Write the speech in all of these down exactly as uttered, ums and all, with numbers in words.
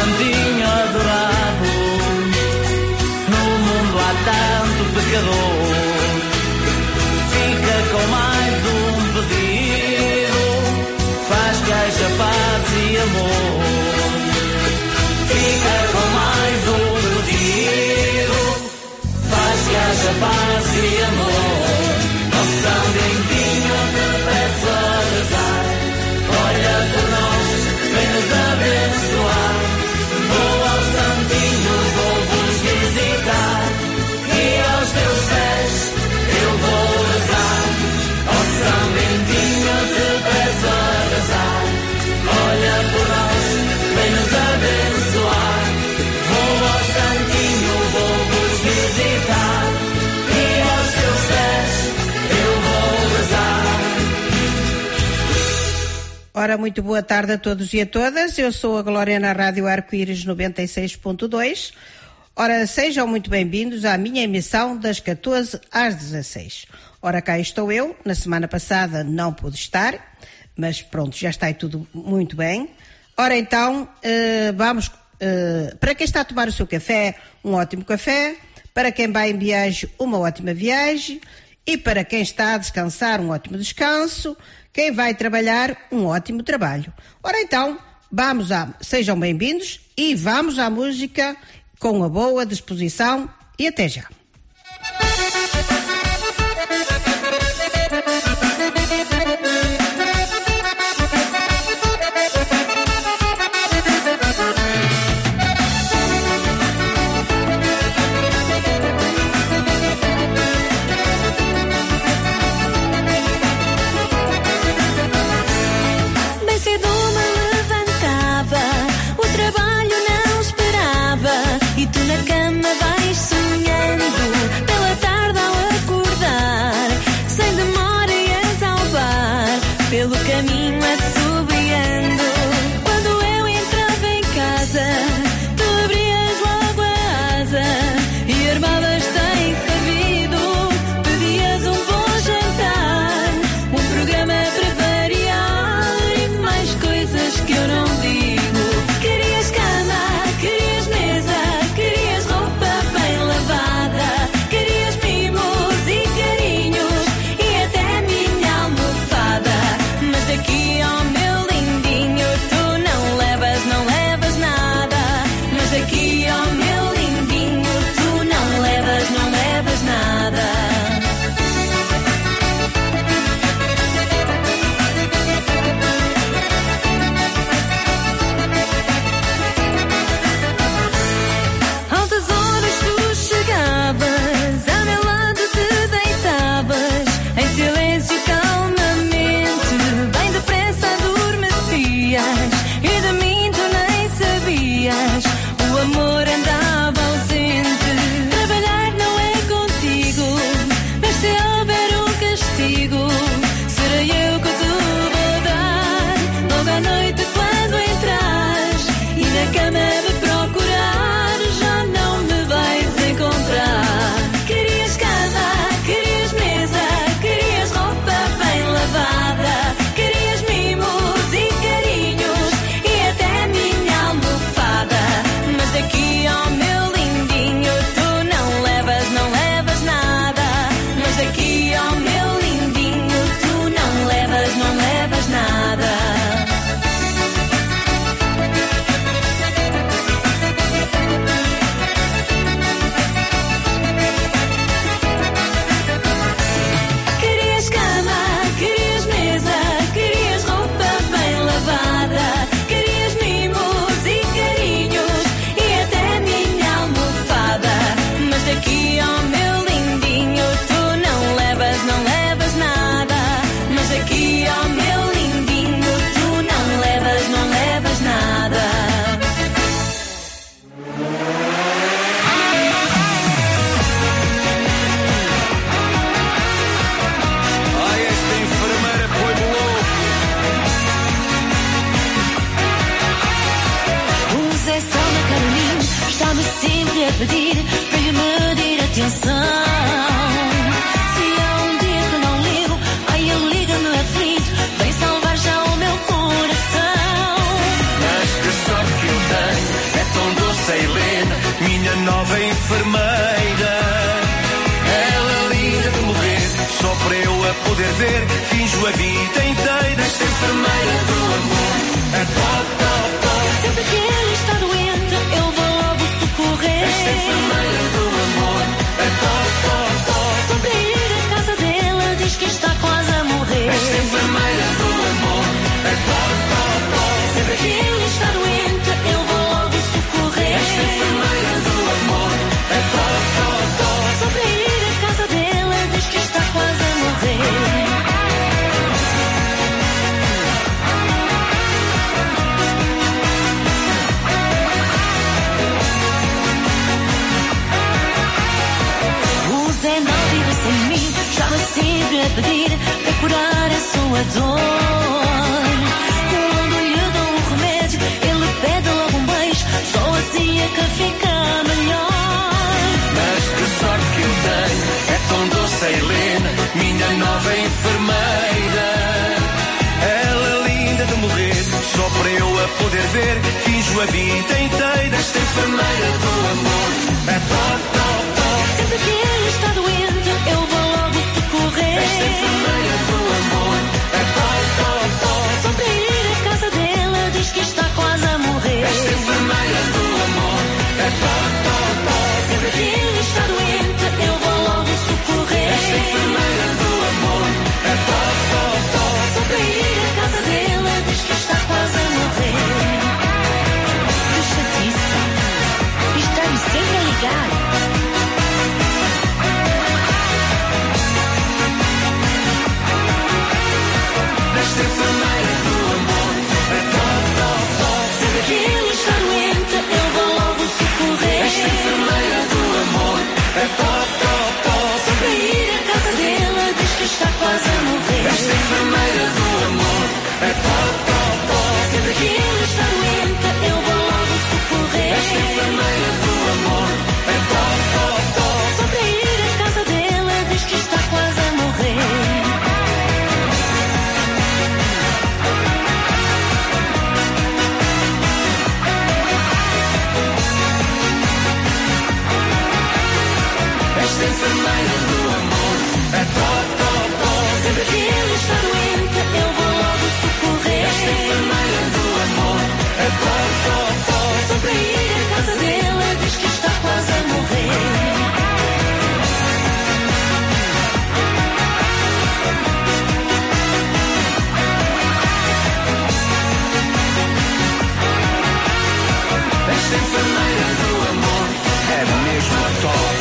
santinho adorado, no mundo há tanto pecador. Fica com mais um pedido, faz que haja paz e amor. Fica com mais um pedido, faz que haja paz e amor. Nosso São Bentinho, te peço a rezar, olha por nós, vem nos abençoar. Vou ao Santinho, vou-vos visitar, e aos teus pés eu vou rezar. Ó São Bentinho, te peço a rezar, olha por nós, vem nos abençoar. Vou ao Santinho, vou-vos visitar, e aos teus pés eu vou rezar. Ora, muito boa tarde a todos e a todas. Eu sou a Glória na Rádio Arco-Íris noventa e seis ponto dois. Ora, sejam muito bem-vindos à minha emissão das catorze às dezasseis. Ora, cá estou eu. Na semana passada não pude estar, mas pronto, já está aí tudo muito bem. Ora, então, eh, vamos... Eh, para quem está a tomar o seu café, um ótimo café. Para quem vai em viagem, uma ótima viagem. E para quem está a descansar, um ótimo descanso. Quem vai trabalhar, um ótimo trabalho. Ora então, vamos a, sejam bem-vindos e vamos à música com a boa disposição e até já. Na cama vais sonhando, pela tarde ao acordar, sem demora ias ao bar, pelo caminho assobiando. Quando eu entrava em casa, tu abrias logo a asa e armavas sem sabido, pedias um bom jantar, um programa para variar e mais coisas que eu não digo. Querias cama, querias mesa, querias roupa bem lavada, querias mimos e carinhos e até minha almofada. Mas daqui ao meu lindinho tu não levas, não levas nada. Mas daqui ao meu lindinho tu não levas, não levas nada. Altas horas tu chegavas, ao meu lado te deitavas, em silêncio calmamente, bem depressa adormecias, e de mim tu nem sabias, o amor andava ausente. Trabalhar não é contigo, mas se houver um castigo, serei eu que te vou dar, logo à noite quando entras, e na cama me procurar, já não me vais encontrar. Querias cama, querias mesa, querias roupa bem lavada, querias mimos e carinhos e até minha almofada. Mas daqui ao meu lindinho tu não levas, não levas nada. Mas daqui ao meu lindinho tu não levas, não levas nada. Querias cama, querias mesa, querias roupa bem lavada, querias mimos e carinhos e até minha almofada. Mas daqui ao meu lindinho tu não levas, não levas nada. Mas daqui ao meu lindinho tu não levas, não levas nada. Ai, esta enfermeira põe-me louco. O Zé Só na Carolina está-me sempre a pedir para lhe medir atenção. Se há um dia que não ligo, ai ele liga-me aflito, vem salvar já o meu coração. Mas que sorte que eu tenho, é ver, finjo a vida inteira. Esta enfermeira do amor é top, top, top. Sempre que ele está doente, eu vou logo socorrer. Esta enfermeira do amor é top, top, top. Sobre ir à casa dela, diz que está quase a morrer. Esta enfermeira do amor é top, top, top. Sempre que ele está doente, eu vou logo socorrer. Esta enfermeira do amor é top, top, top. Sobre ir à casa dela, diz que está quase a morrer. Zé não vive sem mim, estava sempre a pedir para curar a sua dor. Quando lhe dou um remédio, ele pede logo um beijo, só assim é que fica melhor. Mas que sorte que eu tenho, é tão doce a Helena, minha nova enfermeira. Ela é linda de morrer, só para eu a poder ver, finjo a vida inteira. Esta enfermeira do amor é top, top, top. Sempre que ele está doente, eu vou logo socorrer. Esta enfermeira do amor é top, top, top. Só para ir à casa dela, diz que está quase a morrer. Esta enfermeira do amor é top, top, top. Sempre que ele está doente, eu vou logo socorrer. Esta enfermeira do amor é top, top, top. Só para ir à casa dela, diz que está quase a morrer. Que chatice! Está-me sempre a ligar. Esta enfermeira do amor é top, top, top. Sempre que ele está doente, eu vou logo socorrer. Esta enfermeira do amor é top, top, top. Só para ir à casa dela, diz que está quase a morrer. Esta enfermeira do amor é top, top, top. Sempre que ele está doente, eu vou logo socorrer. Esta enfermeira do amor é top, top, top. Só para ir à casa dela, diz que está quase a morrer. Esta enfermeira do amor é top, top, top. Sempre que ele está doente, eu vou logo socorrer. Esta enfermeira do amor é top, top, top. Só para ir à casa dela, diz que está quase a morrer. Esta enfermeira do amor é mesmo top.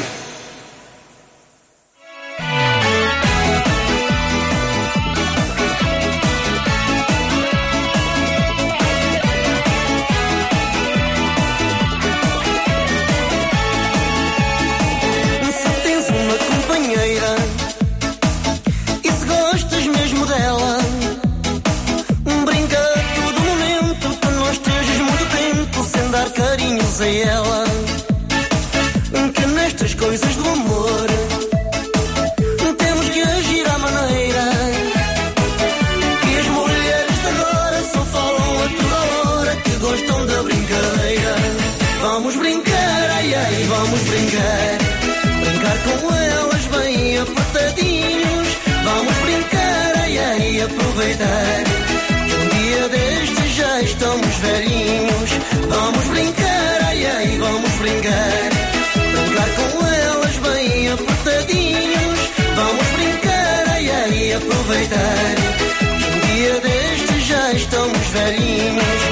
Se tens uma companheira e se gostas mesmo dela, brinca a todo momento que não estejas muito tempo sem dar carinhos a ela. Que nestas coisas do amor temos que agir à maneira que as mulheres de agora só falam a toda hora que gostam da brincadeira. Vamos brincar, ai ai, vamos brincar. Brincar com elas bem apertadinhos. Vamos brincar, ai ai, aproveitar que um dia destes já estamos velhinhos. Vamos brincar, ai ai, vamos brincar. Brincar com elas bem apertadinhos. Vamos brincar, ai ai, aproveitar que um dia destes já estamos velhinhos.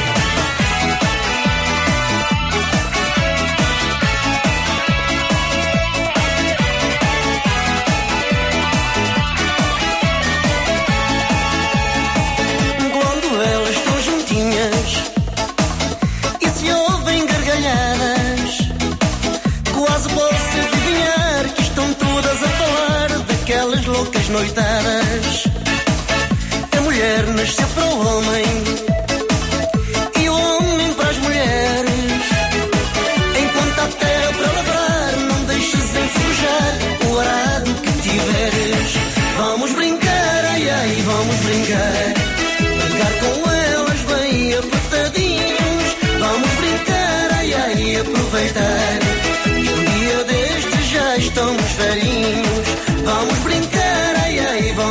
Quando elas estão juntinhas e se ouvem gargalhadas, quase posso adivinhar que estão todas a falar daquelas loucas noitadas. A mulher nasceu para o homem e o homem para as mulheres. Enquanto há terra para lavrar, não deixes enferrujar o arado que tiveres. Vamos brincar, ai ai, vamos brincar. Brincar com elas bem apertadinhos. Vamos brincar, ai ai, aproveitar que um dia destes já estamos velhinhos. Vamos brincar, ai ai, vamos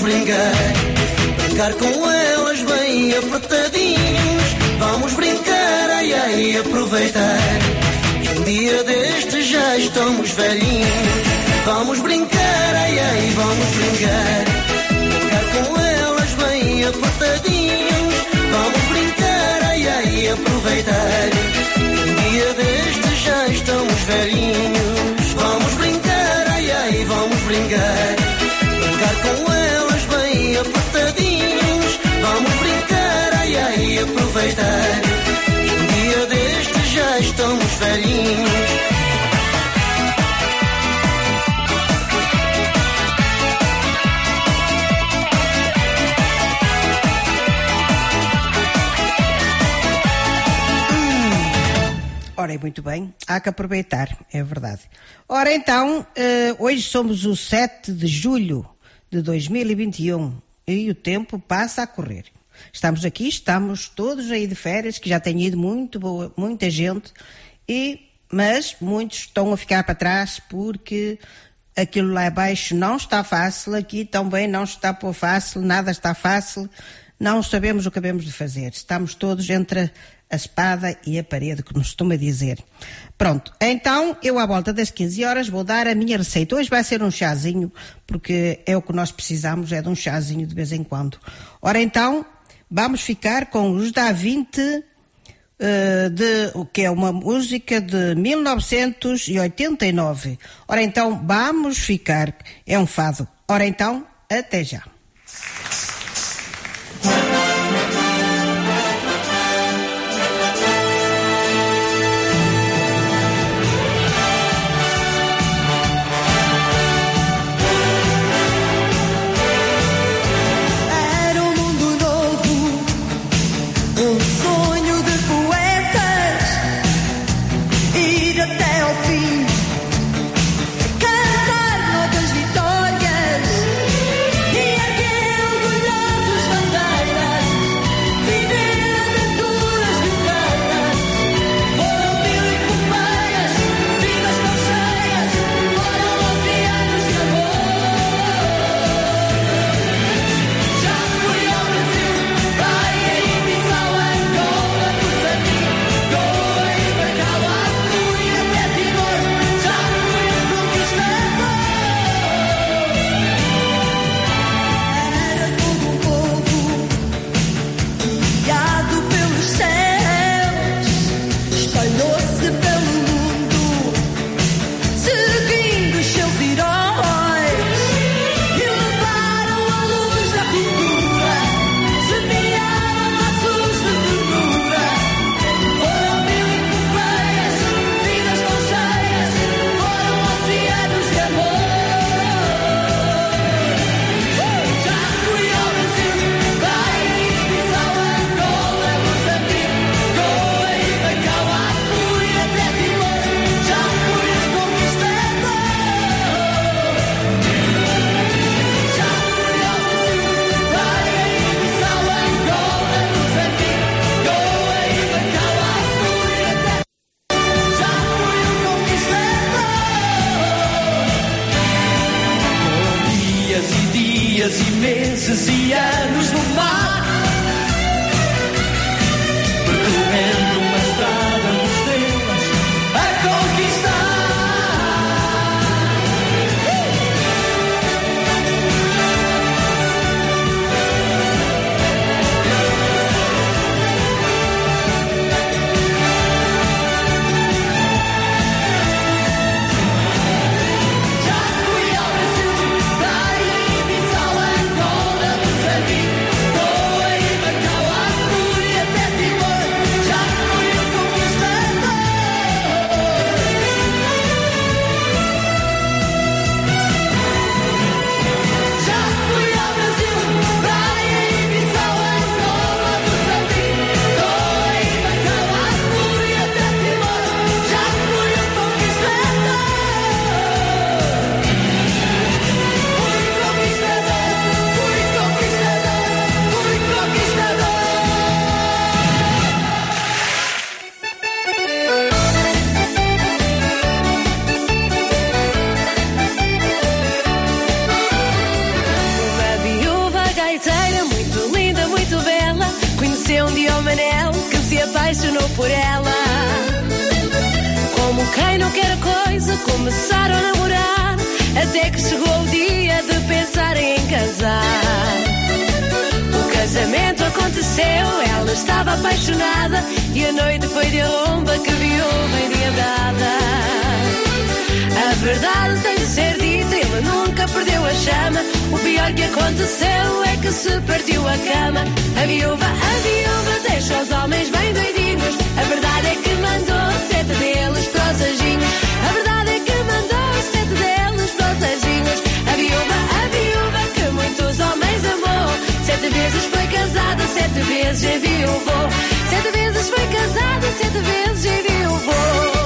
brincar, brincar com elas bem apertadinhos. Vamos brincar, ai ai, aproveitar, que um dia destes já estamos velhinhos. Vamos brincar, ai ai, vamos brincar, brincar com elas bem apertadinhos. Vamos brincar, ai ai, aproveitar, que um dia destes já estamos velhinhos. Vamos brincar, ai ai, vamos brincar, brincar com elas bem apertadinhos. Vamos brincar, ai ai, aproveitar, que um dia destes já estamos velhinhos. Ora, muito bem, há que aproveitar, é verdade. Ora, então, hoje somos o sete de julho de dois mil e vinte e um e o tempo passa a correr. Estamos aqui, estamos todos aí de férias, que já tem ido muito boa, muita gente, e, mas muitos estão a ficar para trás porque aquilo lá abaixo não está fácil, aqui também não está por fácil, nada está fácil, não sabemos o que devemos de fazer. Estamos todos entre a espada e a parede, que nos costuma dizer. Pronto, então eu à volta das quinze horas vou dar a minha receita. Hoje vai ser um chazinho, porque é o que nós precisamos, é de um chazinho de vez em quando. Ora então, vamos ficar com os Da vinte, uh, de, que é uma música de mil novecentos e oitenta e nove. Ora então, vamos ficar, é um fado. Ora então, até já. Cantar novas vitórias e começaram a namorar, até que chegou o dia de pensarem em casar. O casamento aconteceu, ela estava apaixonada, e a noite foi de lomba que viúva endiabrada. A verdade tem de ser dita, ele nunca perdeu a chama. O pior que aconteceu é que se partiu a cama. A viúva, a viúva deixa os homens bem doidinhos. A verdade é que mandou sete deles para os anjinhos. A verdade é que mandou sete deles para os anjinhos. A viúva, a viúva que muitos homens amou, sete vezes foi casada, sete vezes enviuvou. Sete vezes foi casada, sete vezes enviuvou.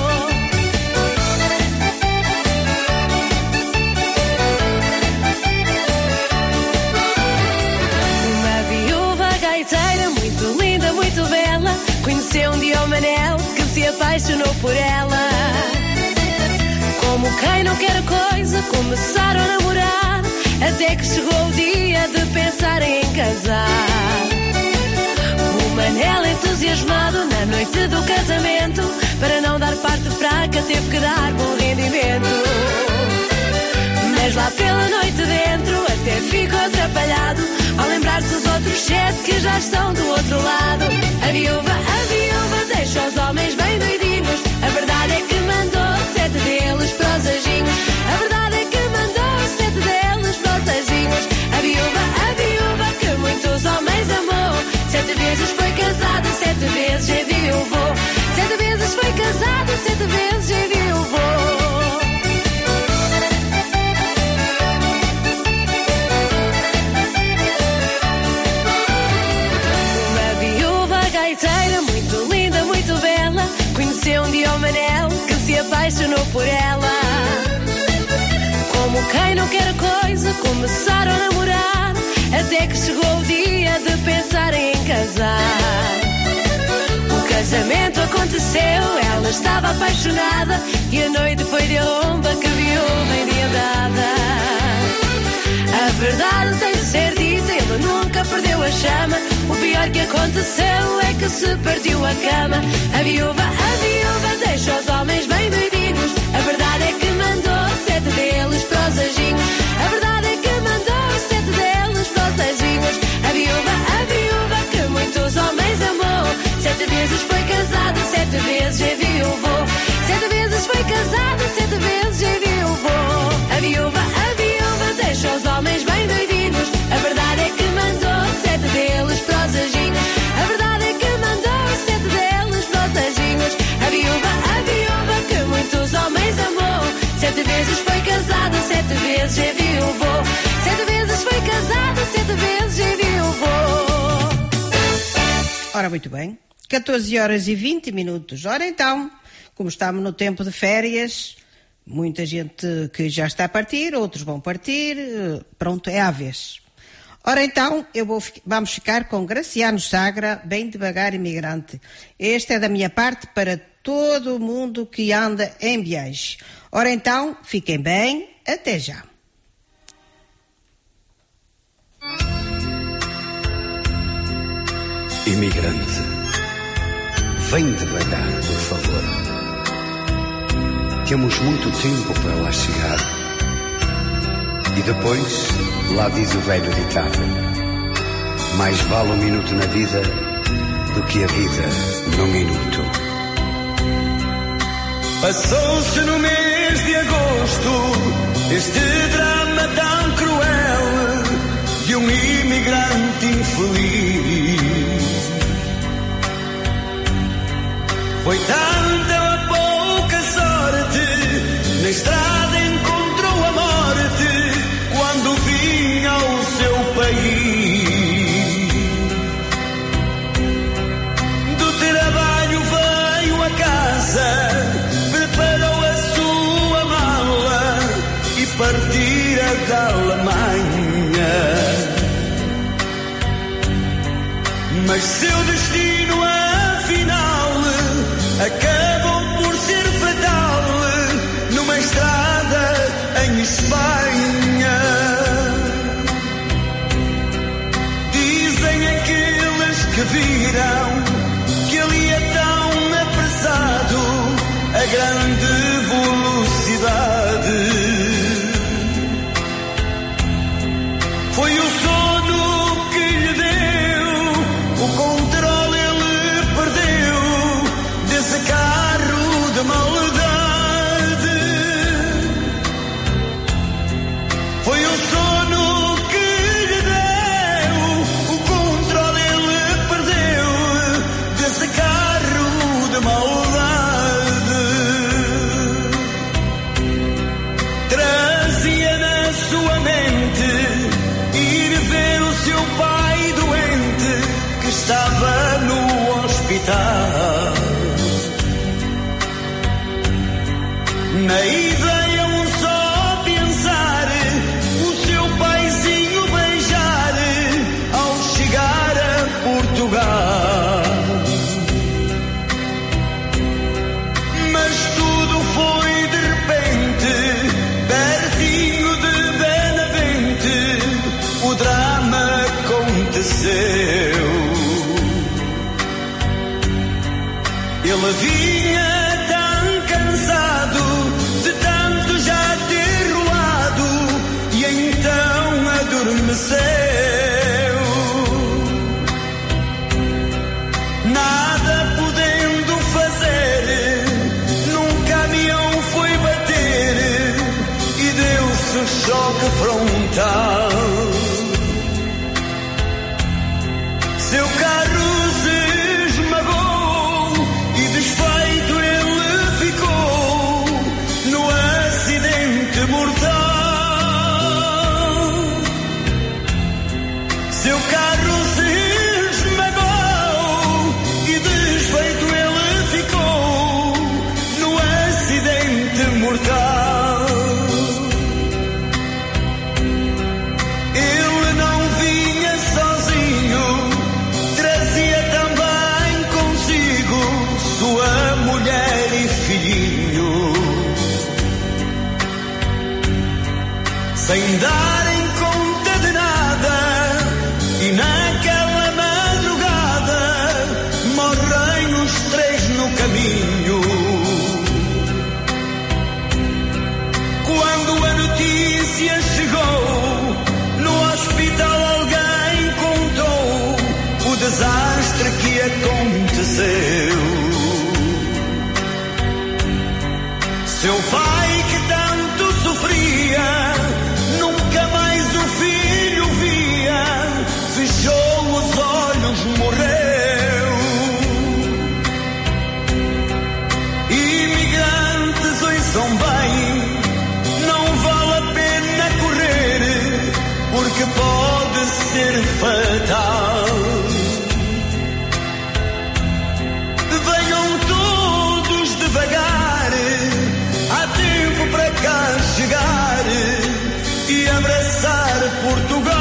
Muito linda, muito bela, conheceu um dia o Manel que se apaixonou por ela. Como quem não quer coisa, começaram a namorar, até que chegou o dia de pensarem em casar. O Manel, entusiasmado na noite do casamento, para não dar parte fraca teve que dar bom rendimento. Mas lá pela noite dentro até ficou atrapalhado, ao lembrar-se dos outros sete que já estão do outro lado. A viúva, a viúva deixa os homens bem doidinhos. A verdade é que mandou sete deles para os anjinhos. A verdade é que mandou sete deles para os anjinhos. A viúva, a viúva que muitos homens amou, sete vezes foi casada, sete vezes enviuvou. Sete vezes foi casada, sete vezes enviuvou. Muito linda, muito bela, conheceu um dia o Manel que se apaixonou por ela. Como quem não quer coisa, começaram a namorar, até que chegou o dia de pensarem em casar. O casamento aconteceu, ela estava apaixonada, e a noite foi de lomba que viúva endiabrada. A verdade tem de ser dita, ele nunca perdeu a chama. O pior que aconteceu é que se partiu a cama. A viúva, a viúva deixa os homens bem doidinhos. A verdade é que mandou sete deles para os anjinhos. A verdade é que mandou sete deles para os anjinhos. A viúva, a viúva que muitos homens amou, sete vezes foi casada, sete vezes enviuvou. Sete vezes foi casada, sete vezes enviuvou. A viúva, a viúva deixa os homens bem doidinhos. A verdade é que mandou sete deles para os anjinhos. A verdade é que mandou sete deles para os anjinhos. A viúva, a viúva que muitos homens amou, sete vezes foi casada, sete vezes enviuvou. Sete vezes foi casada, sete vezes enviuvou. Ora, muito bem. catorze horas e vinte minutos. Ora então, como estamos no tempo de férias, muita gente que já está a partir, outros vão partir, pronto, é à vez. Ora então, eu vou, vamos ficar com Graciano Sagra, Bem Devagar Imigrante. Este é da minha parte para todo mundo que anda em viagem. Ora então, fiquem bem, até já. Imigrante, vem devagar, por favor. Temos muito tempo para lá chegar. E depois, lá diz o velho ditado: mais vale um minuto na vida do que a vida num minuto. Passou-se no mês de agosto este drama tão cruel de um imigrante infeliz. Foi tanta a pouca sorte, na estrada encontrou a morte quando vinha ao seu país. Do trabalho veio a casa, preparou a sua mala e partira da Alemanha. Mas seu destino afinal acabou por ser fatal numa estrada em Espanha. Dizem aqueles que viram que ele é tão apressado a grande velocidade. Na ideia um só pensar, o seu paizinho beijar ao chegar a Portugal. Mas tudo foi de repente, pertinho de Benavente, o drama aconteceu. Ele vinha tão cansado de tanto já ter rolado e então adormeceu. Nada podendo fazer, num caminhão foi bater e deu-se o choque frontal. Seu carro se esmagou e desfeito ele ficou no acidente mortal. Seu carro se esmagou e desfeito ele ficou no acidente mortal. Ele não vinha sozinho, trazia também consigo sua mulher e filhinho. Sem darem conta de nada, e naquela madrugada morrem os três no caminho. Quando a notícia chegou, no hospital alguém contou o desastre que aconteceu. Seu pai que tanto sofria, nunca mais o filho via, fechou os olhos, morreu. Imigrantes, ouçam bem, não vale a pena correr, porque pode ser fatal. Venham todos devagar, há tempo para cá chegar e abraçar Portugal.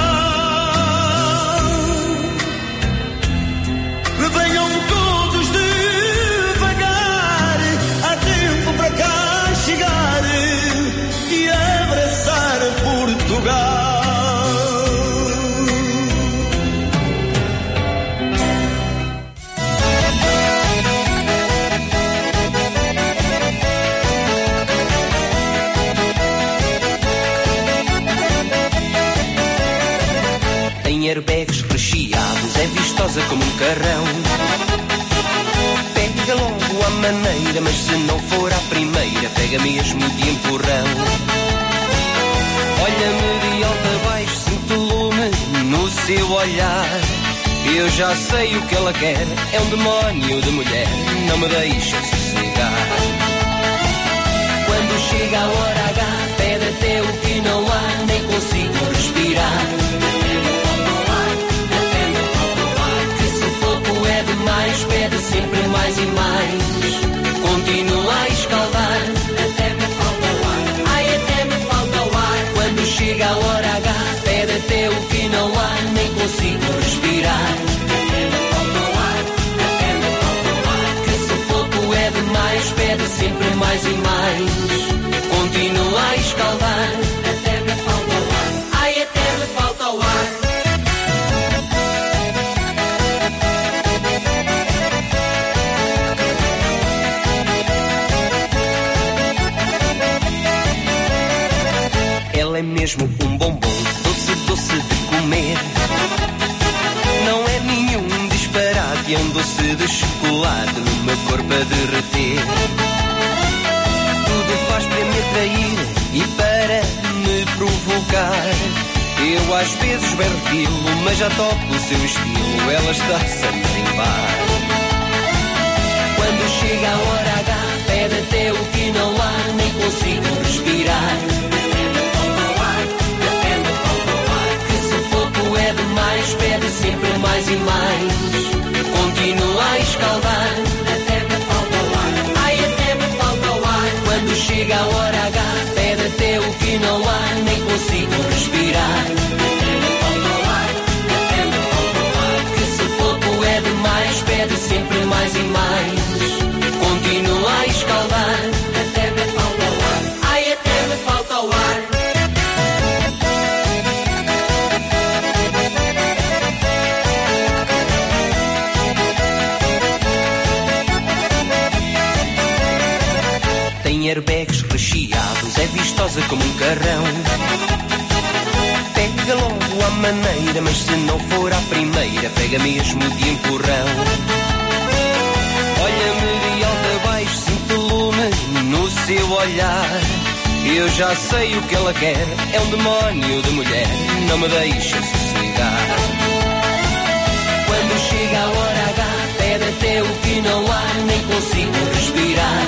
Venham todos devagar, há tempo para cá chegar e abraçar Portugal. Em airbags recheados, é vistosa como um carrão. Pega logo à maneira, mas se não for à primeira, pega mesmo de empurrão. Olha-me de alto a baixo, sinto lume no seu olhar. Eu já sei o que ela quer, é um demónio de mulher, não me deixa sossegar. Quando chega a hora H, pede até o que não há, nem consigo respirar. É demais, pede sempre mais e mais. Continua a escaldar, até me falta o ar. Ai, até me falta o ar. Quando chega a hora H, pede até o que não há, nem consigo respirar. Até me falta o ar, até me falta o ar. Que sufoco é demais, pede sempre mais e mais. Continua a escaldar, até me falta o ar. Ai, até me falta o ar. Ela é mesmo um bombom, doce, doce de comer. Não é nenhum disparate, é um doce de chocolate no meu corpo a derreter. Tudo faz para me atrair e para me provocar. Eu às vezes berro, mas já toco o seu estilo, ela está-se a marimbar. Quando chega a hora H, pede até o que não há, nem consigo respirar. É demais, pede sempre mais e mais. Continua a escaldar, até me falta o ar. Ai, até me falta o ar. Quando chega a hora H, pede até o que não há, nem consigo respirar. Que se pouco é demais, pede sempre mais e mais. Continua a escaldar, até me falta o ar. Ai, até me falta o ar. Tem airbags recheados, é vistosa como um carrão. Pega logo à maneira, mas se não for à primeira, pega mesmo de empurrão. Olha-me de alto a baixo, sinto lume no seu olhar. Eu já sei o que ela quer, é um demónio de mulher, não me deixa sossegar. Quando chega a hora H, pede até o que não há, nem consigo respirar.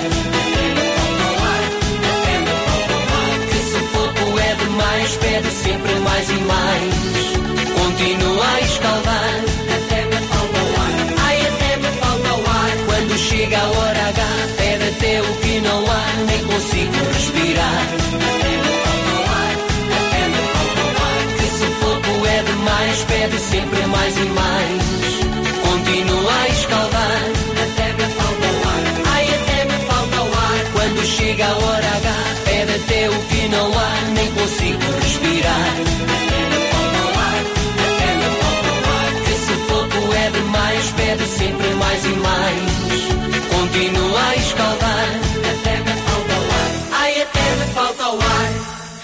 Mais, pede sempre mais e mais. Continua a escaldar, até me falta o ar. Ai, até me falta o ar. Quando chega a hora H, pede até o que não há, nem consigo respirar. Até me falta o ar, até me falta o ar. Que se pouco é demais, pede sempre mais e mais. Continua a escaldar, até me falta o ar. Ai, até me falta o ar. Quando chega a hora H, pede até o que não há, nem consigo respirar. Até me falta o ar, até me falta o ar. Que se pouco é demais, pede sempre mais e mais. Continua a escaldar, até me falta o ar. Ai, até me falta o ar.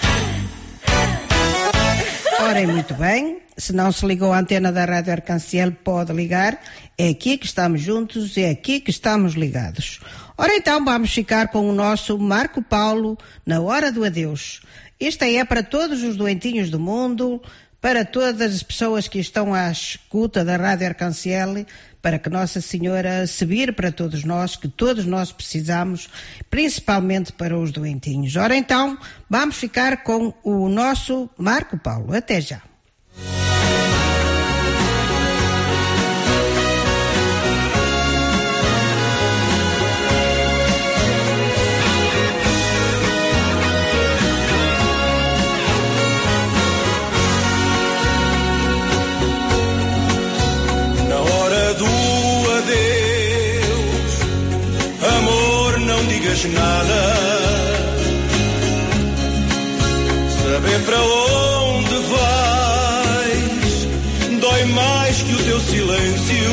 Ora, muito bem. Se não se ligou à antena da Rádio Arcanciel, pode ligar. É aqui que estamos juntos, é aqui que estamos ligados. Ora, então vamos ficar com o nosso Marco Paulo na hora do adeus. Esta é para todos os doentinhos do mundo, para todas as pessoas que estão à escuta da Rádio Arcanciel, para que Nossa Senhora se vire para todos nós, que todos nós precisamos, principalmente para os doentinhos. Ora, então, vamos ficar com o nosso Marco Paulo. Até já. Nada, saber para onde vais dói mais que o teu silêncio.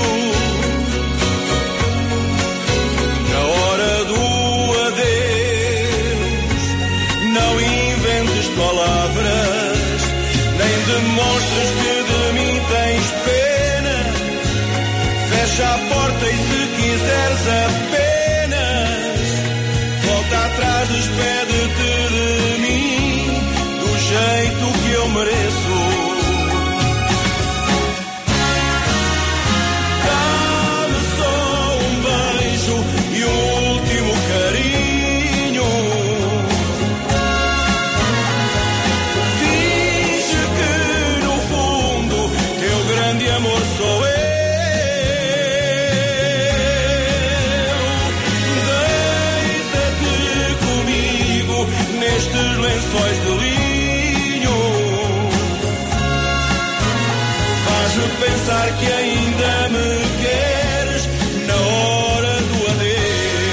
Na hora do adeus, não inventes palavras, nem demonstres que de mim tens pena. Fecha a porta e se quiseres apenas atrás, despede-te de mim do jeito que eu mereço. Dá-me só um beijo e um último carinho. Finge que no fundo teu grande amor sou eu. Nestes lençóis de linho, faz-me pensar que ainda me queres na hora do adeus.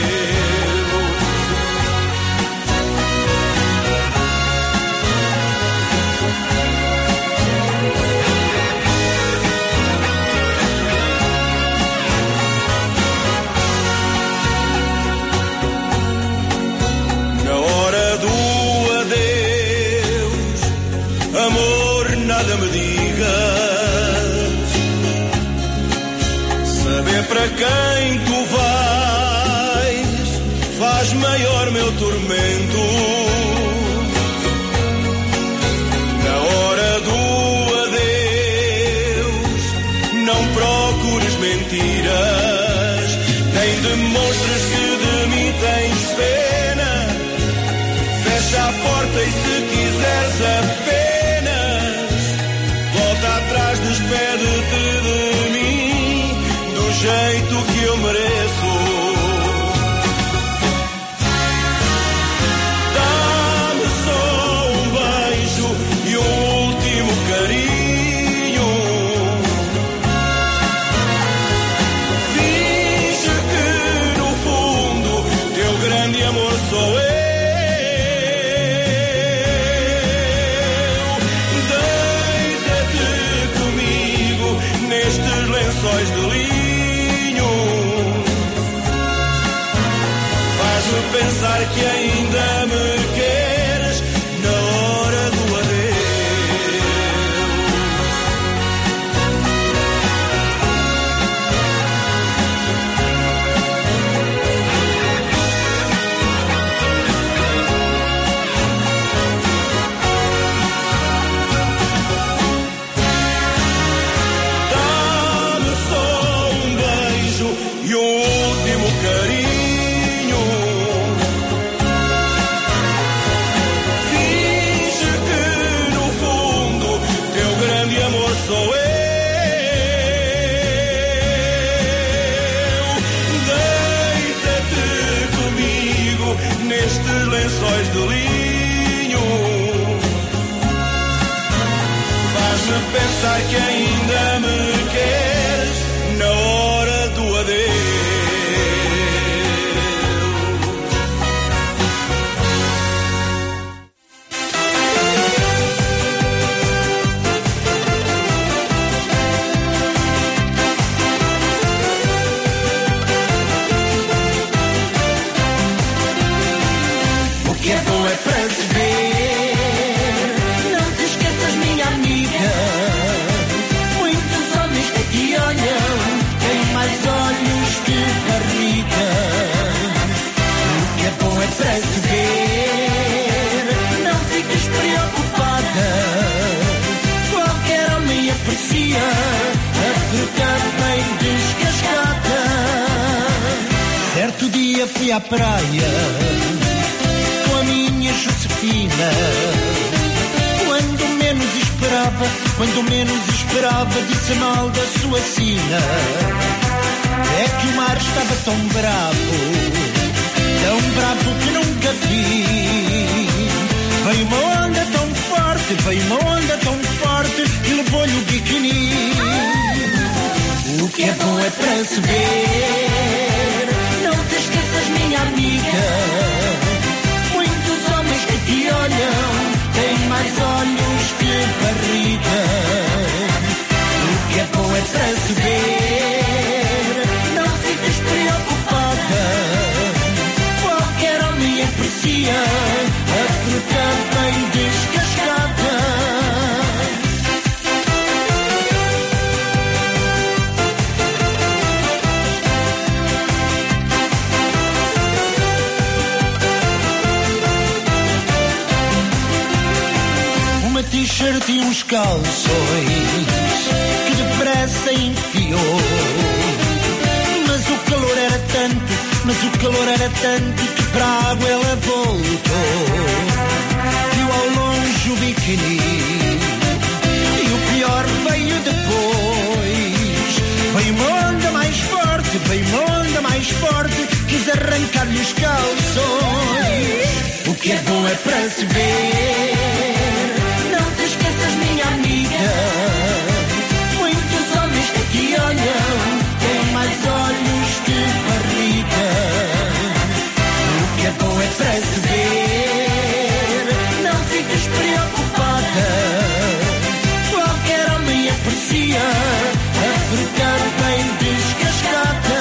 Na hora do amor, nada me digas. Saber para quem tu vais faz maior meu tormento. Na hora do adeus, não procures mentiras, nem demonstres que de mim tens pena. Fecha a porta e se quiseres apenas volta atrás, despede-te de mim do jeito que eu mereço. amor sou eu. Deita-te comigo nestes lençóis de linho. Faz-me pensar que ainda me queres na hora do adeus. Dá-me só um beijo e um último carinho. Finge que no fundo teu grande amor sou eu. Deita-te comigo nestes lençóis de linho. Faz-me pensar que ainda me queres na hora do adeus. O que é bom é para se ver. Não te esqueças, minha amiga. Muitos homens que te olham têm mais olhos que barriga. O que é bom é para se ver. Não fiques preocupada. Qualquer homem aprecia a fruta bem descascada. Certo dia fui à praia com a minha Josefina. Quando menos esperava, quando menos esperava, disse mal da sua sina. É que o mar estava tão bravo, tão bravo que nunca vi. Veio uma onda tão forte, veio uma onda tão forte e levou-lhe o biquíni. O que é bom é para se ver. Não te esqueças, minha amiga. Muitos homens que te olham têm mais olhos que barriga. O que é bom é para se ver. Não fiques preocupada. Qualquer homem aprecia a fruta bem descascada. Uma t-shirt e uns calções que depressa enfiou. Mas o calor era tanto, mas o calor era tanto que para a água ela voltou. Viu ao longe o biquíni e o pior veio depois. Veio uma onda mais forte, veio uma onda mais forte, quis arrancar-lhe os calções. O que é bom é para se ver. Não te esqueças, minha amiga. Muitos homens que te olham têm mais olhos que barriga. O que é bom é para se ver. Não fiques preocupada. Qualquer homem aprecia a fruta bem descascada.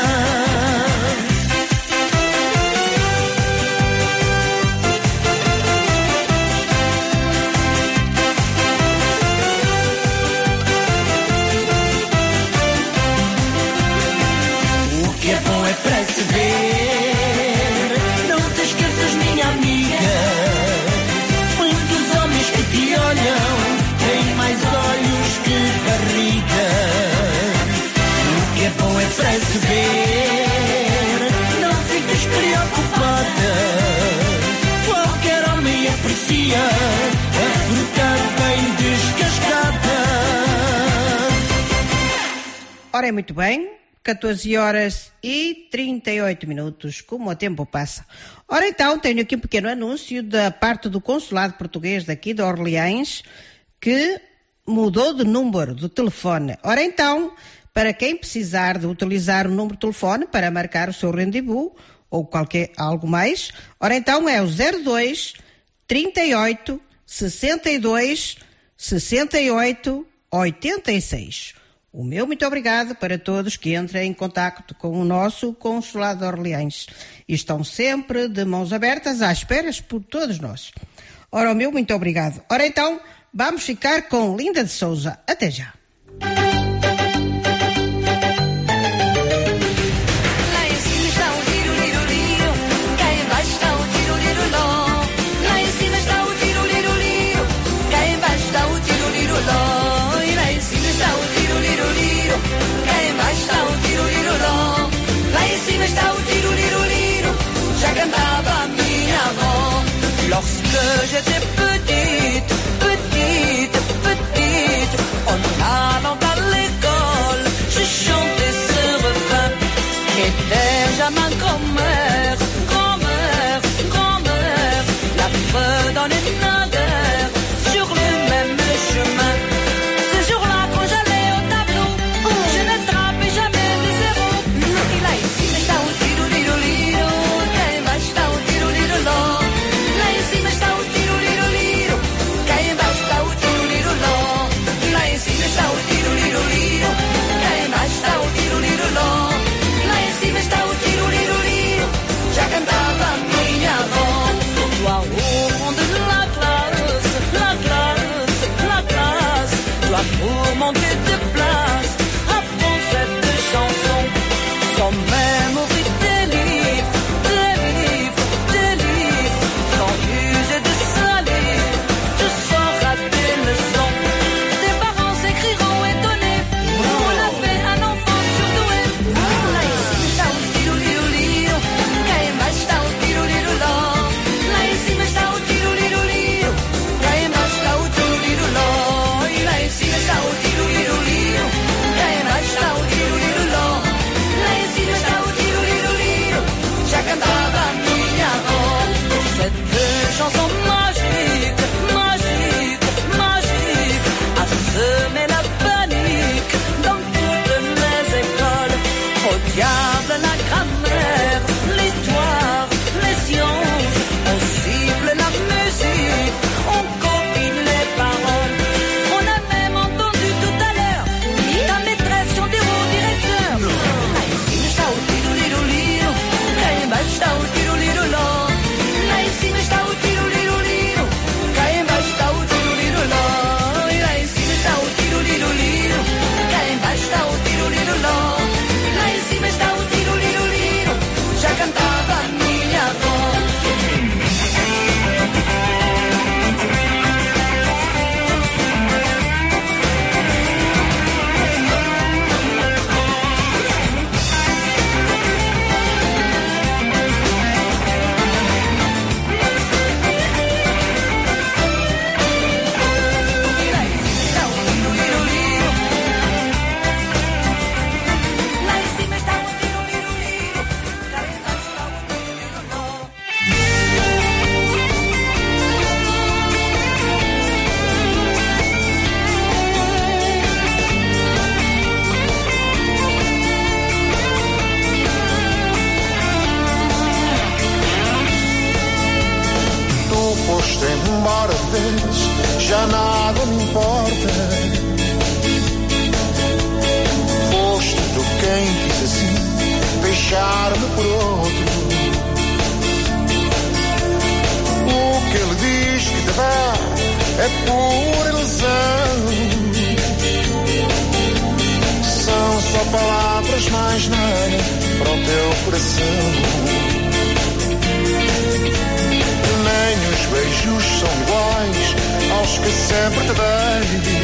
O que é bom é para se ver. Não te esqueças, minha amiga. Muitos homens que te olham têm mais olhos que barriga. O que é bom é para se ver. Não fiques preocupada. Qualquer homem aprecia a fruta bem descascada. Ora, é muito bem. catorze horas e trinta e oito minutos, como o tempo passa. Ora então, tenho aqui um pequeno anúncio da parte do Consulado Português daqui de Orleans, que mudou de número de telefone. Ora então, para quem precisar de utilizar o número de telefone para marcar o seu rendezvous ou qualquer algo mais, ora então é o zero dois, trinta e oito, sessenta e dois, sessenta e oito, oitenta e seis. O meu muito obrigado para todos que entrem em contacto com o nosso Consulado de Orleans. E estão sempre de mãos abertas à espera por todos nós. Ora, o meu muito obrigado. Ora então, vamos ficar com Linda de Souza. Até já. Lorsque j'étais petite, petite, petite, en allant à l'école, je chantais ce refrain. Et déjà ma grand-mère, grand-mère, grand-mère, la redonnait naguère sur le même chemin. Ce jour-là, quand j'allais au tableau, je n'attrapais jamais de zéro. Il a ici, mais ça, au tiro-liro-liro, qu'elle va, ça, au tiro-liro-liro. Já cantava a minha avó. Toi au fond de la classe, la classe, la classe, toi pour monter de place, apprends cette chanson, sans même ouvrir tes livres, tes livres, tes livres, sans user de salive, tu sauras tes leçons. Tes parents s'écriront étonnés, on a fait un enfant surdoué. Là ici, ça au tiro-liro-liro, qu'elle m'a ça au tiro-liro-lo. Là ici, mais ça au tiro-liro-liro, qu'elle m'a ça au tiro-liro-lo. Là ici, mais ça au tiro-liro-liro, qu'elle m'a ça au tiro-liro-lo. Lá em cima está o tiro-liro-liro, já cantava a minha avó. Cette chanson magique, magique, magique, a semé la panique dans toutes les écoles. Au diable la grammaire, l'histoire, les sciences, on siffle la musique, on copie les paroles. On a même entendu tout à l'heure ta maîtresse chanter au directeur. Lá em cima está o tiro-liro-liro, cá embaixo está o tiro-liro-ló. Lá em cima está o tiro-liro-liro, cá embaixo está o tiro-liro-ló. E lá em cima está o tiro-liro-liro, cá embaixo está o tiro-liro-ló. Lá em cima está o tiro-liro-liro, já cantava a minha avó. Lá em cima está o tiro-liro-liro, cá embaixo está o tiro-liro-ló. Tu foste embora vez, já nada me importa. Foste tu quem quis assim deixar-me por outro. O que ele diz que te dá é pura ilusão. São só palavras, mais nada para o teu coração. Nem os beijos são iguais aos que sempre te dei.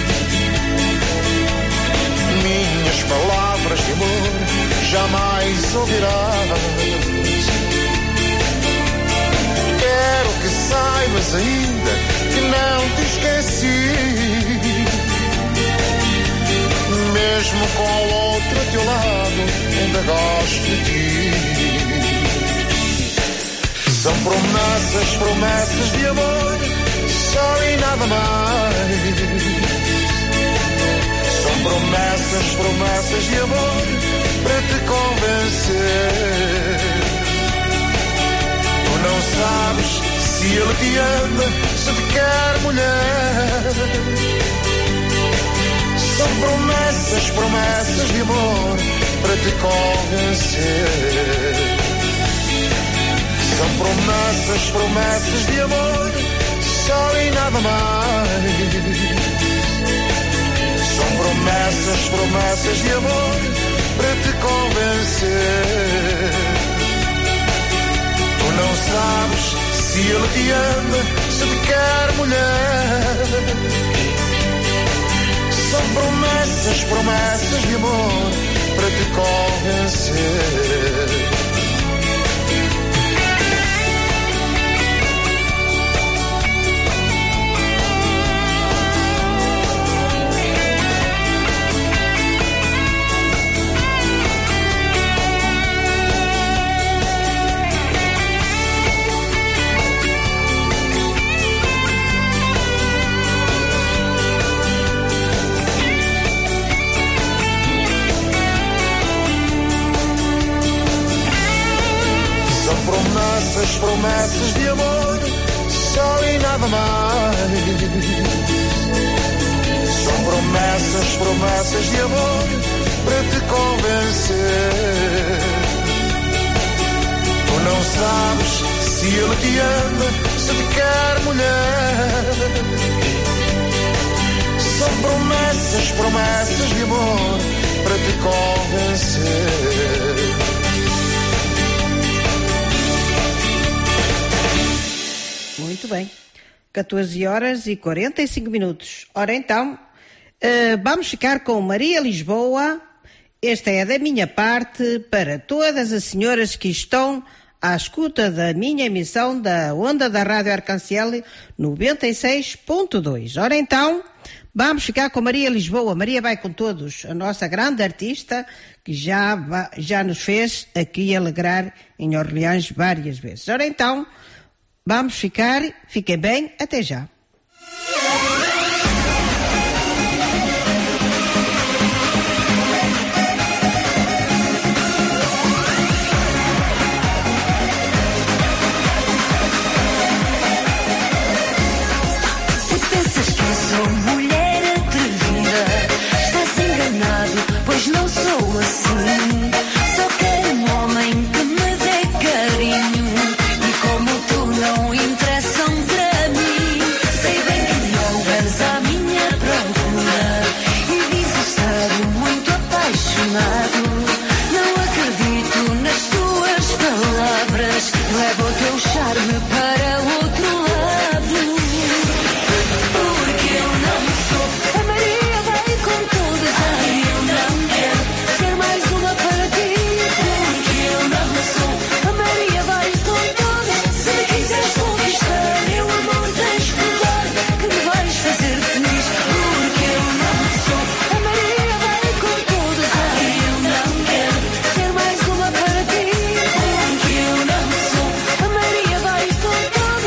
Minhas palavras de amor jamais ouvirás. Quero que saibas ainda que não te esqueci. Mesmo com o outro a teu lado, ainda gosto de ti. São promessas, promessas de amor, só e nada mais. São promessas, promessas de amor, para te convencer. não sabes se ele te ama, se te quer mulher. São promessas, promessas de amor para te convencer. São promessas, promessas de amor, só e nada mais. São promessas, promessas de amor para te convencer. Tu não sabes se ele te ama, se te quer mulher. São promessas, promessas de amor para te convencer. Promessas, promessas de amor, só e nada mais. São promessas, promessas de amor para te convencer. Tu não sabes se ele te ama, se te quer mulher. São promessas, promessas de amor para te convencer. Muito bem, catorze horas e quarenta e cinco minutos. Ora então, uh, vamos ficar com Maria Lisboa. Esta é da minha parte para todas as senhoras que estão à escuta da minha emissão da Onda da Rádio Arcangeli noventa e seis ponto dois. Ora então, vamos ficar com Maria Lisboa. Maria vai com todos, a nossa grande artista que já, já nos fez aqui alegrar em Orleans várias vezes. Ora então, vamos ficar, fiquem bem, até já. Se pensas que eu sou mulher atrevida, estás enganado, pois não sou assim. Só quero um homem que me dê carinho. Não interessam para mim. Sei bem que andas à minha procura e dizes estar muito apaixonado. Não acredito nas tuas palavras. Leva o teu charme para outro lado. Porque eu não sou a Maria, vai com todas. Ai, eu não quero ser mais uma para ti. Porque eu não sou a Maria, vai com todas. Se me quiseres conquistar, meu amor, tens que provar que me vais fazer feliz. Porque eu não sou a Maria, vai com todas. Ai, eu não quero ser mais uma para ti. Porque eu não sou a Maria, vai com todas.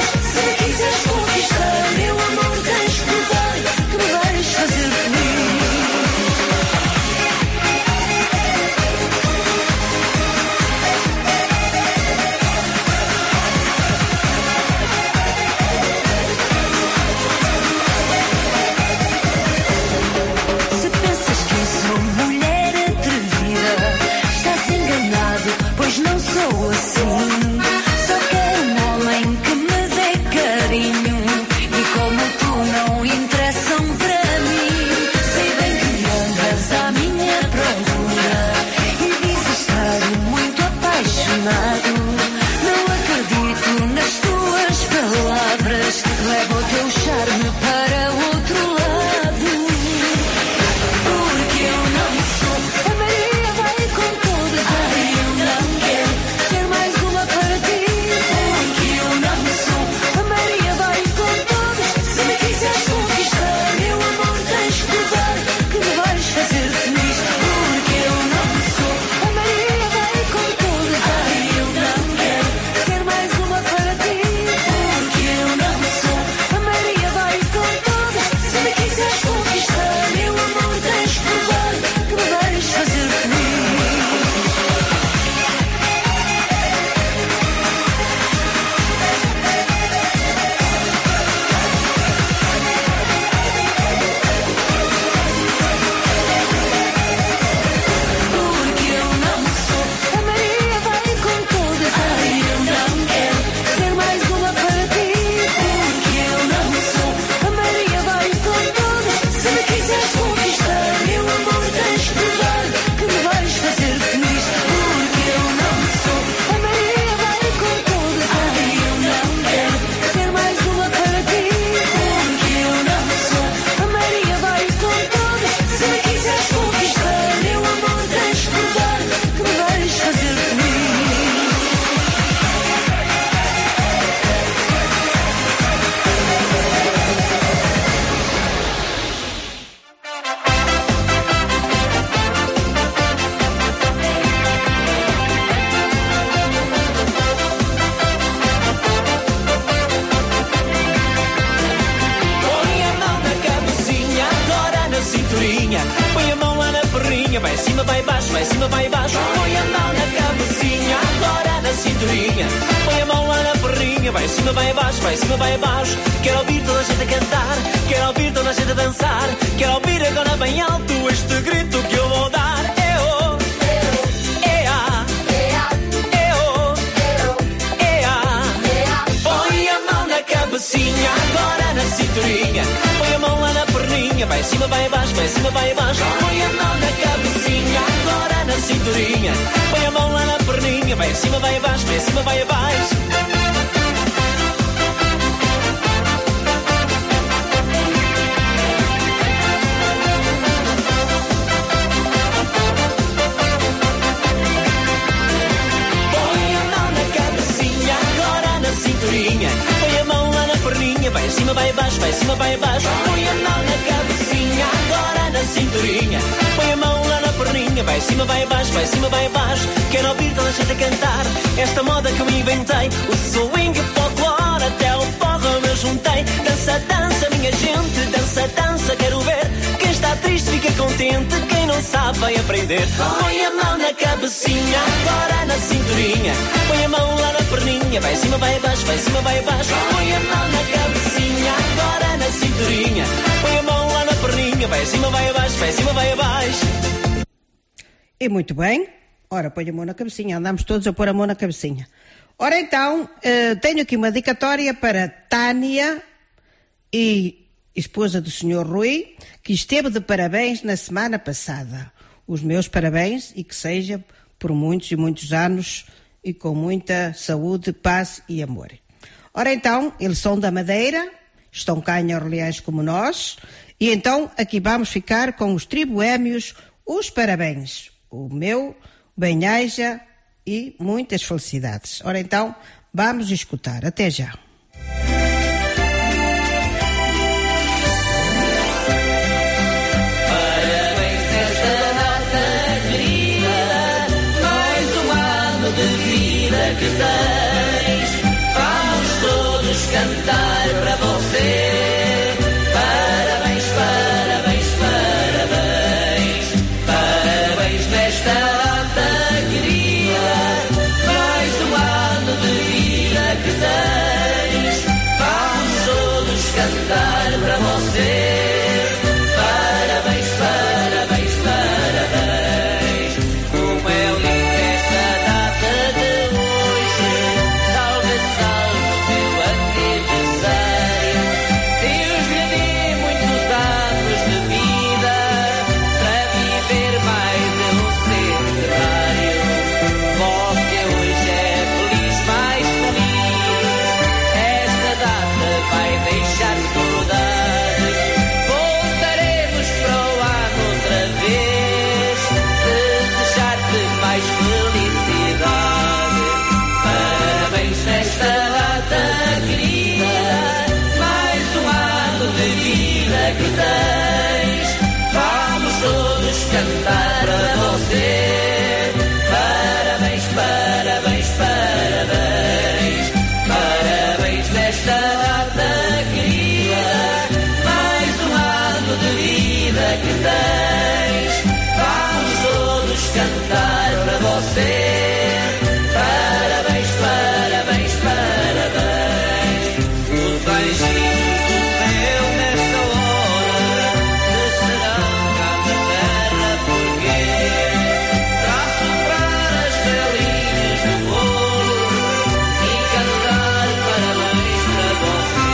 vai cima, vai baixo, vai cima, vai baixo. Põe a mão na cabecinha, agora na cinturinha. Põe a mão lá na perrinha, vai cima, vai baixo, vai cima, vai baixo. Quero ouvir toda a gente a cantar, quero ouvir toda a gente a dançar. Quero ouvir agora bem alto este grito que eu vou dar. Eu, é a, eu, é a. Põe a mão na cabecinha, agora na cinturinha. Põe a mão lá na perninha, vai cima, vai baixo, vai cima, vai baixo. Põe a mão na cabecinha, agora na cinturinha. Põe a mão lá na perninha, vai cima, vai baixo, vai cima, vai baixo. Põe a mão lá na perninha, vai cima, vai baixo, vai cima, vai baixo. Põe a mão na cabecinha, agora na cinturinha. Põe a mão lá na perninha, vai cima, vai baixo, vai cima, vai baixo. Quero ouvir toda a gente a cantar esta moda que eu inventei. O swing, o folclore, até o porro eu me juntei. Dança, dança, minha gente, dança, dança, quero ver. Quem está triste fica contente, quem não sabe vai aprender. Põe a mão na cabecinha, agora na cinturinha. Põe a mão lá na perninha, vai cima, vai baixo, vai cima, vai baixo. Põe a mão na cabecinha, agora na cinturinha. Põe a mão lá na perninha, vai cima, vai baixo, vai cima, vai baixo. E muito bem. Ora, põe a mão na cabecinha. Andamos todos a pôr a mão na cabecinha. Ora então, uh, tenho aqui uma dedicatória para Tânia e esposa do senhor Rui, que esteve de parabéns na semana passada. Os meus parabéns e que seja por muitos e muitos anos e com muita saúde, paz e amor. Ora então, eles são da Madeira, estão cá em Orleans como nós, e então aqui vamos ficar com os triboémios, os parabéns. O meu, bem-aja e muitas felicidades. Ora então, vamos escutar. Até já. Que tens, vamos todos cantar para você. Parabéns, parabéns, parabéns, parabéns nesta data querida. Mais um ano de vida que tens, vamos todos cantar para você. Parabéns, parabéns, parabéns. Como é linda esta data de salve, salve, seu aniversário. Deus lhe dê muitos anos de vida para viver mais de um centenário. Você hoje é feliz, mais feliz. Esta data vai deixar saudade. Voltaremos para o ano outra vez, desejar-te mais felicidade. Parabéns nesta data querida, mais um ano de vida que tens. Vamos todos cantar para você. Parabéns, parabéns, parabéns, parabéns nesta data querida, mais um ano de vida que tens. Vamos todos cantar para você. Parabéns, parabéns, parabéns. Os anjinhos do céu nesta hora descerão cá na terra porque para soprar as velinhas do bolo e cantar parabéns para você.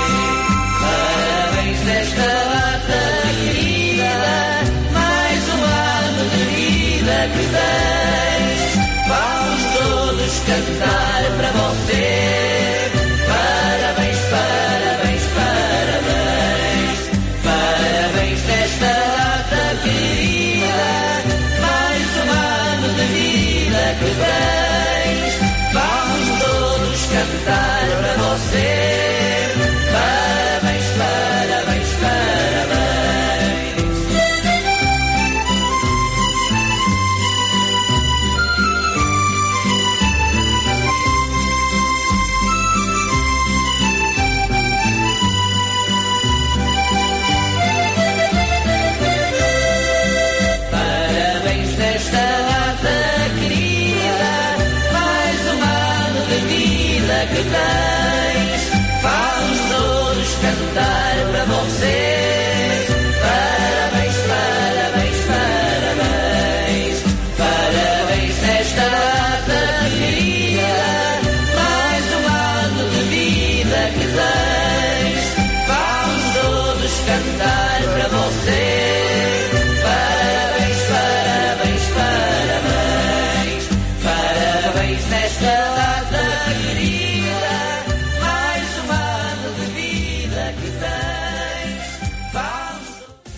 Parabéns nesta data querida, mais um ano de vida que tens. Vamos todos cantar para você. Parabéns, parabéns, parabéns, parabéns nesta data querida, mais um ano de vida que tens. Vamos todos cantar para você. Parabéns, parabéns, parabéns. que tens. Vamos todos cantar para você. Parabéns, parabéns, parabéns. Parabéns nesta data querida. Mais um ano de vida que tens. Vamos todos cantar para você. Parabéns, parabéns, parabéns. Parabéns nesta data querida. Mais um ano de vida que tens. Vamos.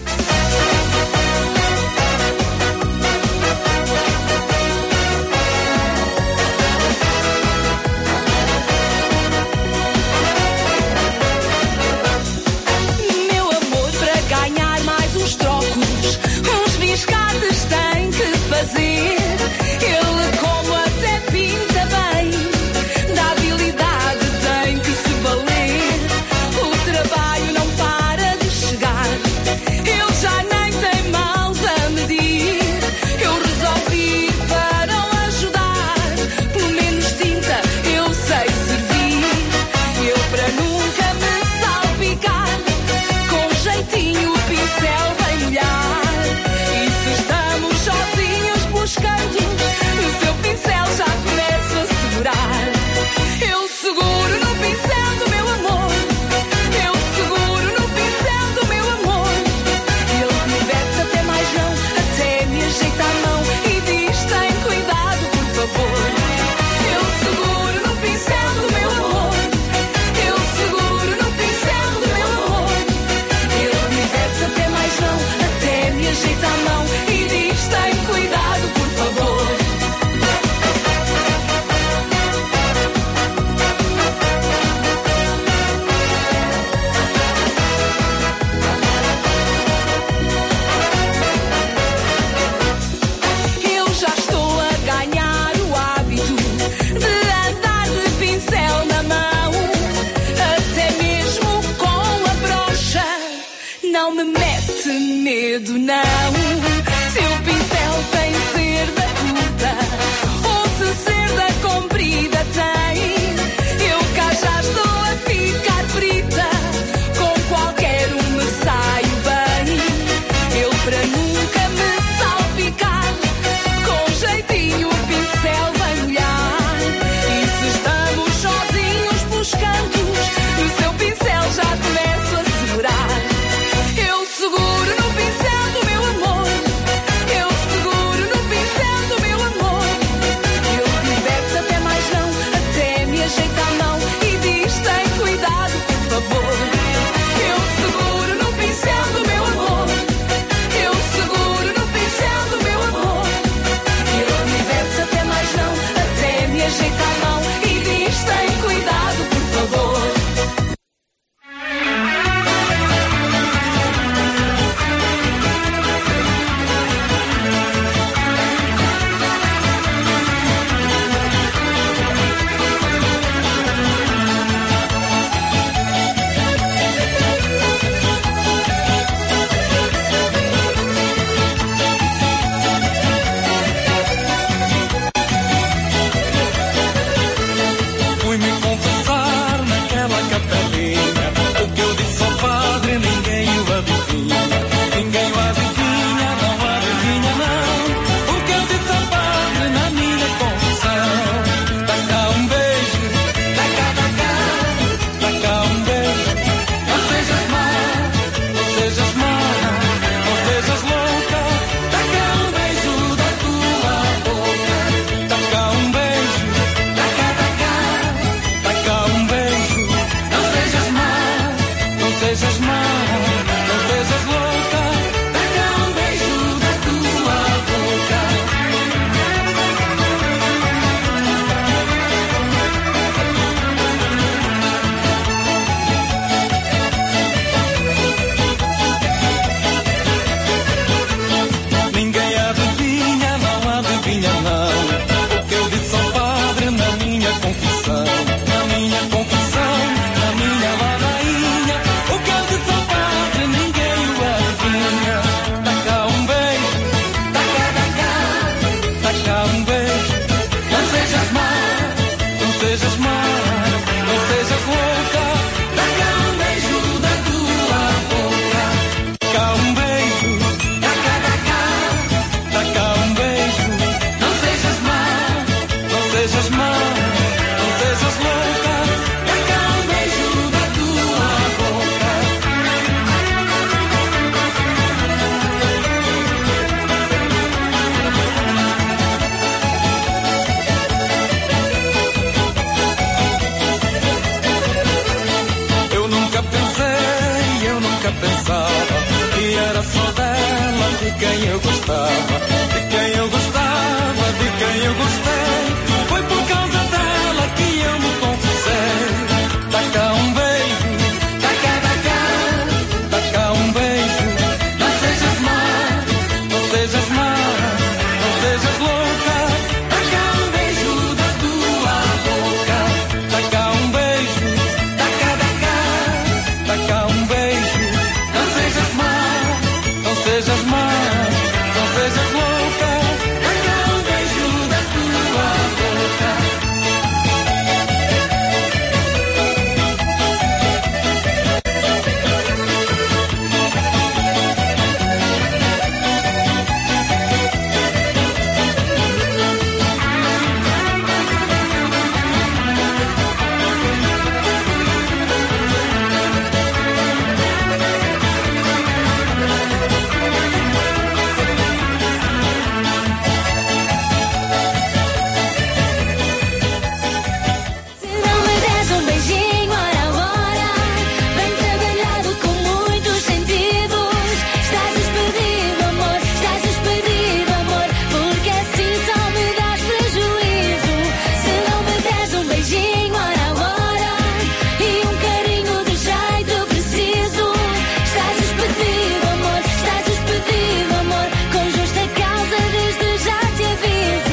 Meu amor, para ganhar mais uns trocos, uns biscates tem que fazer. Ele como até pinta bem, da habilidade tem que se valer. O trabalho não para de chegar, ele já nem tem mãos a medir. Eu resolvi ir para o ajudar, pelo menos tinta eu sei servir. Eu para nunca me salpicar, com jeitinho o pincel vai molhar. E se estamos sozinhos pelos cantos, o seu pincel já começa a segurar. Eu seguro no pincel do meu amor, eu seguro no pincel do meu amor. Ele diverte até mais não, até me ajeita a mão e diz: tem cuidado, por favor. Eu seguro no pincel do meu amor, eu seguro no pincel do meu amor. Ele diverte até mais não, até me ajeita a mão e diz: tem cuidado, por favor. Eu já estou a ganhar o hábito de andar de pincel na mão, até mesmo com a brocha. Não me mete medo, não. Se o pincel tem ser da curta ou se ser da comprida tem, eu cá já estou a ficar frita. Com qualquer um me saio bem. Eu para nunca me salpicar, com jeitinho o pincel vai molhar. E se estamos sozinhos pelos cantos, o seu pincel já começa a segurar. Eu seguro no pincel do meu amor, eu seguro no pincel do meu amor. Ele diverte até mais não, até me ajeita a mão e diz: tem quem eu gostava, de quem eu gostava, de quem eu gostei. Foi por causa dela que eu me confessei. Dá cá um beijo, dá cá, dá cá, dá cá um beijo. Não sejas má, não sejas má, não sejas louca. Dá cá um beijo da tua boca. Dá cá um beijo, dá cá, dá cá, dá cá um beijo. Não sejas má, não sejas má, não sejas louca. Dá cá um beijo da tua boca. Se não me des um beijinho, ora, ora, bem trabalhado com muitos sentidos, estás despedido, amor, estás despedido, amor, porque assim só me dás prejuízo. Se não me des um beijinho, ora, ora, e um carinho de jeito preciso, estás despedido, amor, estás despedido, amor, com justa causa desde já te aviso.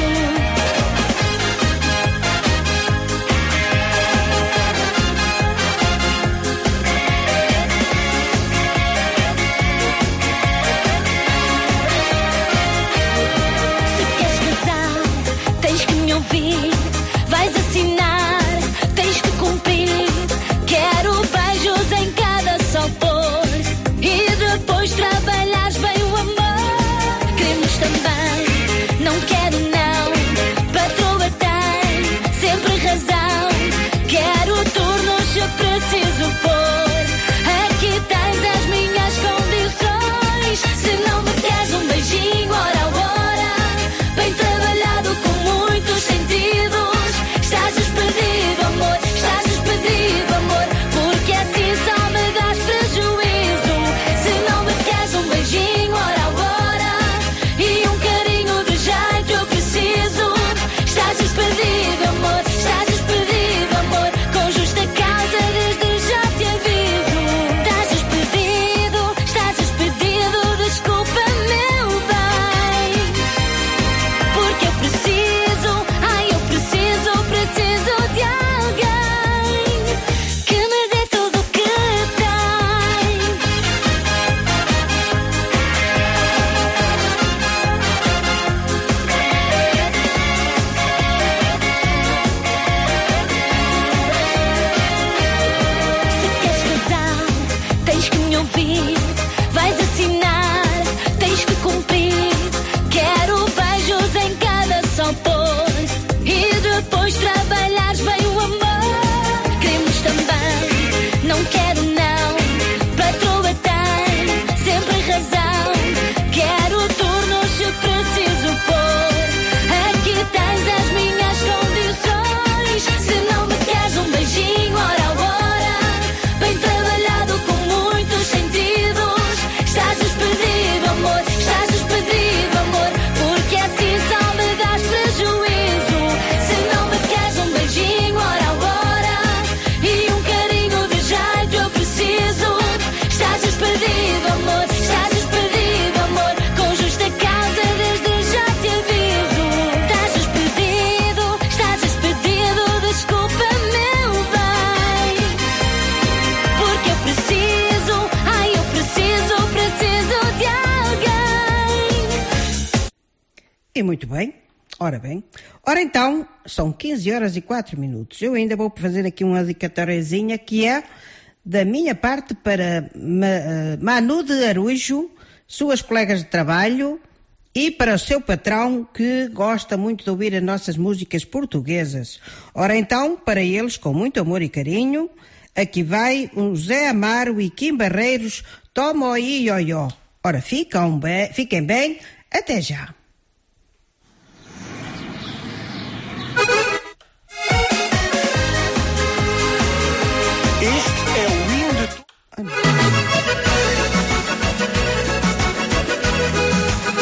Se queres casar, tens que me ouvir. Vais assinar, tens que cumprir. Quero beijos em cada sopor e depois trabalhares bem o amor. Queremos também, não quero não. Patroa tem sempre razão. Quero turnos se preciso for. Aqui tens as minhas condições. Se não me queres um beijinho, ora, ora, bem trabalhado com muitos sentidos, estás despedido, amor, estás despedido, amor, porque assim só me dás prejuízo. Se não me queres um beijinho, ora, ora, e um carinho de jeito eu preciso, estás despedido, amor, estás despedido, amor, com justa causa desde já te aviso. Estás despedido, estás despedido, desculpa, meu bem, porque eu preciso, ai eu preciso, preciso de alguém que me dê tudo o que tem. Se queres casar, tens que me ouvir. Vais assinar, tens que cumprir. Quero beijos em cada sopor e depois trabalhares bem o amor. Queremos também, não quero não. Patroa tem sempre razão. Quero turnos se preciso for. Aqui tens as minhas condições. Se não me queres um beijinho, ora, ora, bem trabalhado com muitos sentidos, estás despedido, amor, estás despedido, amor, porque assim só me dás prejuízo. Se não me queres um beijinho, ora, ora, e um carinho de jeito eu preciso, estás despedido, amor, estás despedido, amor, com justa causa desde já te aviso. Estás despedido, estás despedido, desculpa, meu bem, porque eu preciso, ai eu preciso, preciso de alguém. E muito bem, ora bem. Ora então, são quinze horas e quatro minutos. Eu ainda vou fazer aqui uma dedicatóriazinha que é da minha parte para Ma- eh, Manu de Arujo, suas colegas de trabalho e para o seu patrão que gosta muito de ouvir as nossas músicas portuguesas. Ora então, para eles, com muito amor e carinho, aqui vai um Zé Amaro e Kim Barreiros, Toma aí, ioió. Ora, ficam bem, fiquem bem, até já. Este é o hino de...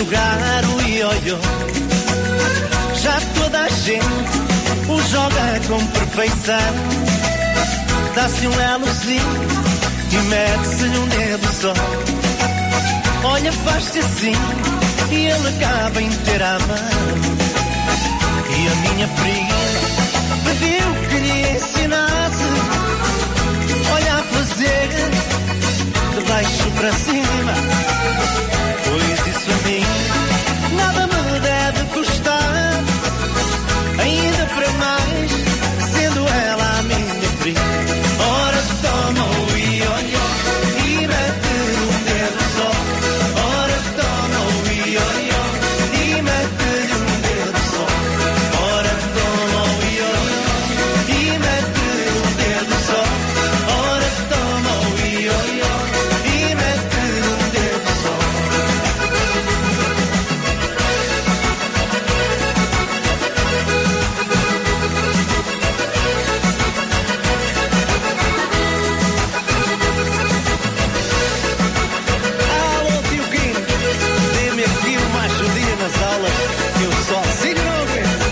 jogar o ioiô. Já toda a gente o joga com perfeição. Dá-se um elozinho e mete-se-lhe um dedo só. Olha, faz-se assim e ele acaba inteiro à mão. E a minha prima pediu que lhe ensinasse, olha, a fazer de baixo para cima. Pois isso a mim nada me deve custar, ainda para mais, sendo ela a minha prima. Ora, toma o ioiô e mete um dedo só. Ora, toma o ioiô e mete um dedo só. Ora, toma o ioiô e mete um dedo só. Ora, toma o ioiô e mete um dedo só. Alô, tio Kim, dê-me aqui uma ajudinha nas aulas, que eu sozinho não aguento.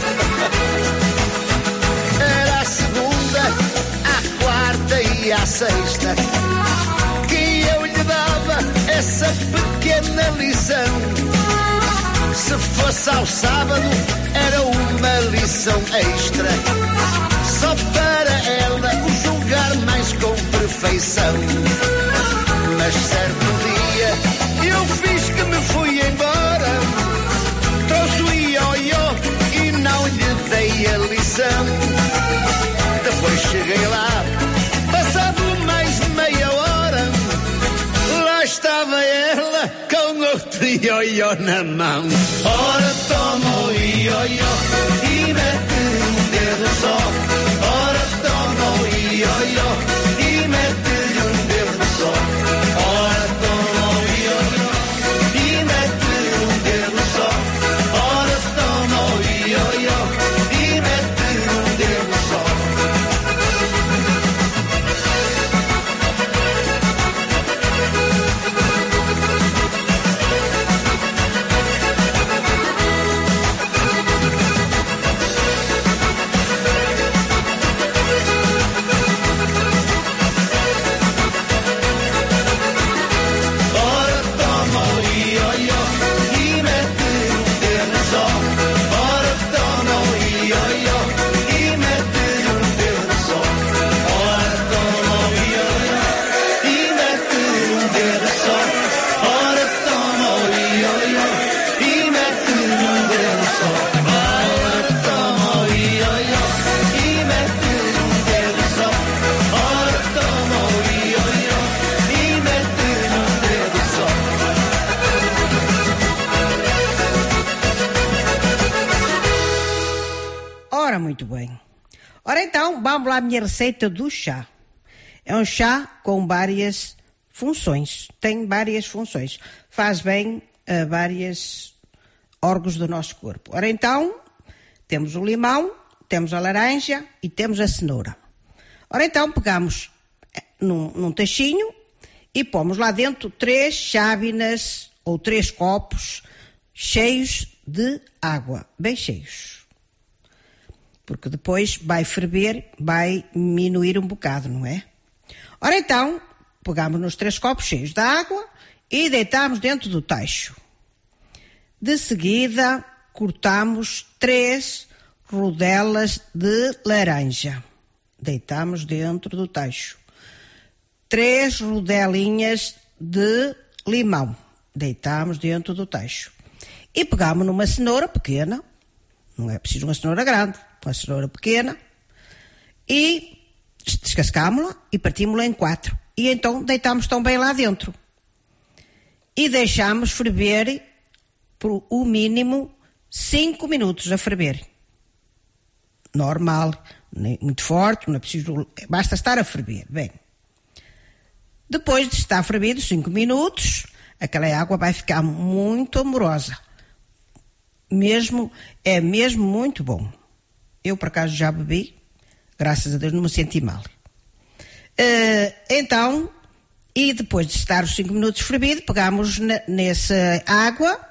Era a segunda, à quarta e à sexta que eu lhe dava essa pequena lição. Se fosse ao sábado, era uma lição extra, só para ela o julgar mais com perfeição. Mas certo dia eu fiz que me fui embora, trouxe o ioiô e não lhe dei a lição. Depois cheguei lá, passado mais de meia hora, lá estava ela com outro ioiô na mão. Ora, toma o ioiô e mete um dedo só. Ora, toma o ioiô e mete um dedo só. Ora, toma o ioiô e mete um dedo só. Ora, toma o ioiô e mete um dedo só. Ora, toma o ioiô e mete um dedo só. Ora, toma o ioiô e mete um dedo só. Ora, toma o ioiô e mete um dedo só. Ora, toma o ioiô e mete um dedo só. Ora, toma o ioiô e mete um dedo só. Ora, toma o ioiô e mete um dedo só. Ora, muito bem. Ora então, vamos lá a minha receita do chá. É um chá com várias funções. Tem várias funções. Faz bem a vários órgãos do nosso corpo. Ora então, temos o limão, temos a laranja e temos a cenoura. Ora então, pegamos num, num tachinho e pomos lá dentro três chávenas ou três copos cheios de água, bem cheios. Porque depois vai ferver, vai diminuir um bocado, não é? Ora então, pegamos nos três copos cheios de água e deitamos dentro do tacho. De seguida, cortamos três rodelas de laranja. Deitamos dentro do tacho. Três rodelinhas de limão. Deitamos dentro do tacho. E pegamos numa cenoura pequena, não é preciso uma cenoura grande, uma cenoura pequena, e descascámos-la e partimos-la em quatro. E então deitamos também lá dentro. E deixamos ferver por o mínimo cinco minutos a ferver. Normal, nem muito forte, não é preciso, basta estar a ferver. Bem, depois de estar fervido cinco minutos, aquela água vai ficar muito amorosa. Mesmo, é mesmo muito bom. Eu, por acaso, já bebi, graças a Deus não me senti mal. Uh, então, e depois de estar os cinco minutos fervido, pegamos na, nessa água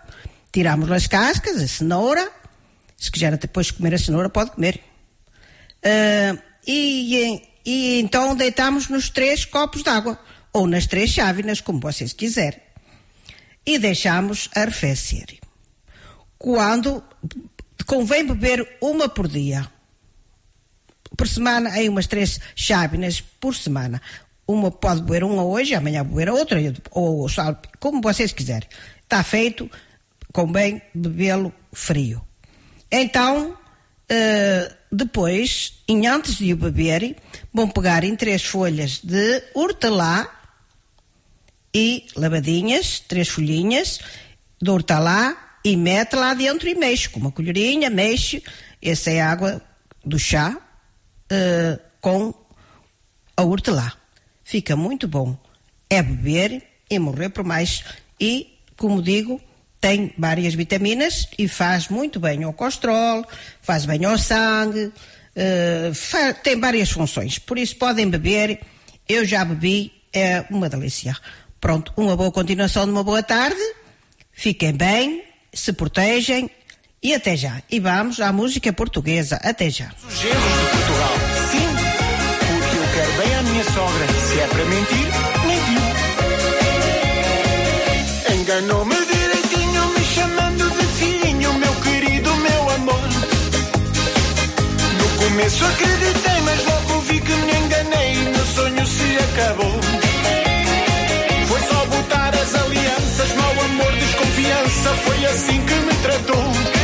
tiramos as cascas, a cenoura, se quiser depois comer a cenoura, pode comer. Uh, e, e então deitamos nos três copos de água, ou nas três chávenas, como vocês quiserem. E deixamos arrefecer. Quando convém beber uma por dia. Por semana, aí umas três chávenas por semana. Uma pode beber uma hoje, amanhã beber a outra, ou como vocês quiserem. Está feito, convém bebê-lo frio. Então, uh, depois, em antes de o beberem, vão pegar em três folhas de hortelã e lavadinhas, três folhinhas de hortelã, e mete lá dentro e mexe, com uma colherinha, mexe. Essa é a água do chá uh, com a hortelã. Fica muito bom. É beber e morrer por mais. E, como digo, tem várias vitaminas e faz muito bem ao colesterol, faz bem ao sangue, uh, faz, tem várias funções. Por isso podem beber. Eu já bebi, é uma delícia. Pronto, uma boa continuação de uma boa tarde. Fiquem bem, se protegem e até já. E vamos à música portuguesa. Até já. Os gelos de Portugal, sim, porque eu quero bem à minha sogra. Se é para mentir, mentiu. Enganou-me direitinho, me chamando de filhinho, meu querido, meu amor. No começo acreditei, mas logo vi que me enganei e meu sonho se acabou. Foi só botar as alianças, mau amor, desconfiança, foi assim que me tratou.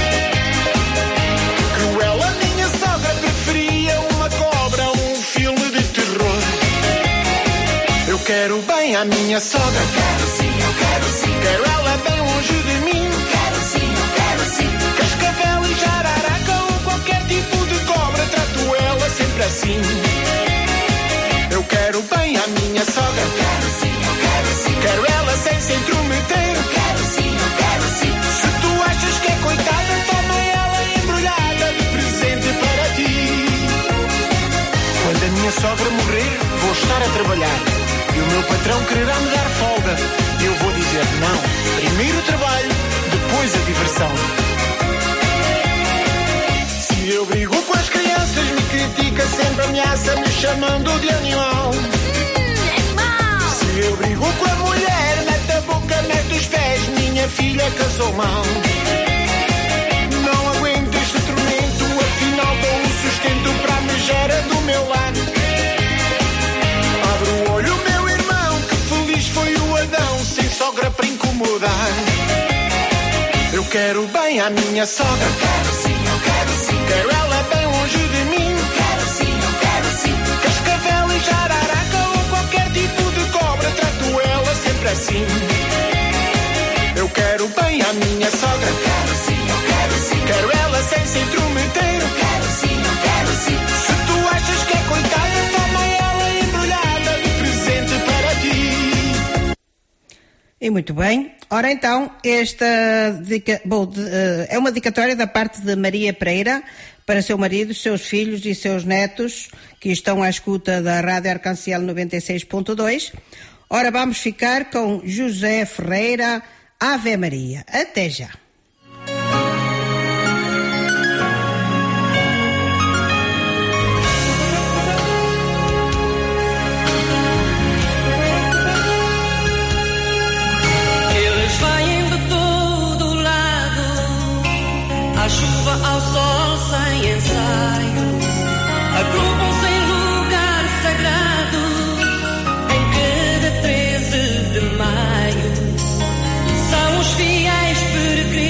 Cruel, a minha sogra preferia uma cobra, um filme de terror. Eu quero bem à minha sogra, eu quero sim, eu quero sim. Quero ela bem longe de mim, eu quero sim, eu quero sim. Cascavel e jararaca ou qualquer tipo de cobra, trato ela sempre assim. Eu quero bem à minha sogra, eu quero sim, eu quero sim. Quero ela sem se intrometer, eu quero sim, eu quero sim. Se tu achas que é coitada, toma ela embrulhada de presente para ti. Quando a minha sogra morrer, vou estar a trabalhar e o meu patrão quererá me dar folga. Eu vou dizer não, primeiro o trabalho, depois a diversão. Se eu brigo com as crianças, me critica, sempre ameaça, me chamando de animal. Se eu brigo com a mulher, mete a boca, mete os pés, minha filha casou mal. Não aguento este tormento, afinal dou um sustento para a megera do meu lar. Abre o olho, meu irmão, que feliz foi o Adão, sem sogra para incomodar. Eu quero bem à minha sogra, eu quero sim, eu quero sim. Quero ela bem longe de mim, eu quero sim, eu quero sim. Cascavel e jararaca ou qualquer tipo de cobra, trato ela sempre assim. Eu quero bem à minha sogra, eu quero sim, eu quero sim. Quero ela sem se intrometer, eu quero sim, eu quero sim. Se tu achas que é coitada, toma ela embrulhada de presente para ti. E muito bem. Ora então, esta dica, bom, de, uh, é uma dedicatória da parte de Maria Pereira para seu marido, seus filhos e seus netos que estão à escuta da Rádio Arcanciel noventa e seis ponto dois. Ora, vamos ficar com José Ferreira, Ave Maria. Até já. À chuva, ao sol, sem ensaio, agrupam-se em lugar sagrado, em cada treze de maio. São os fiéis peregrinos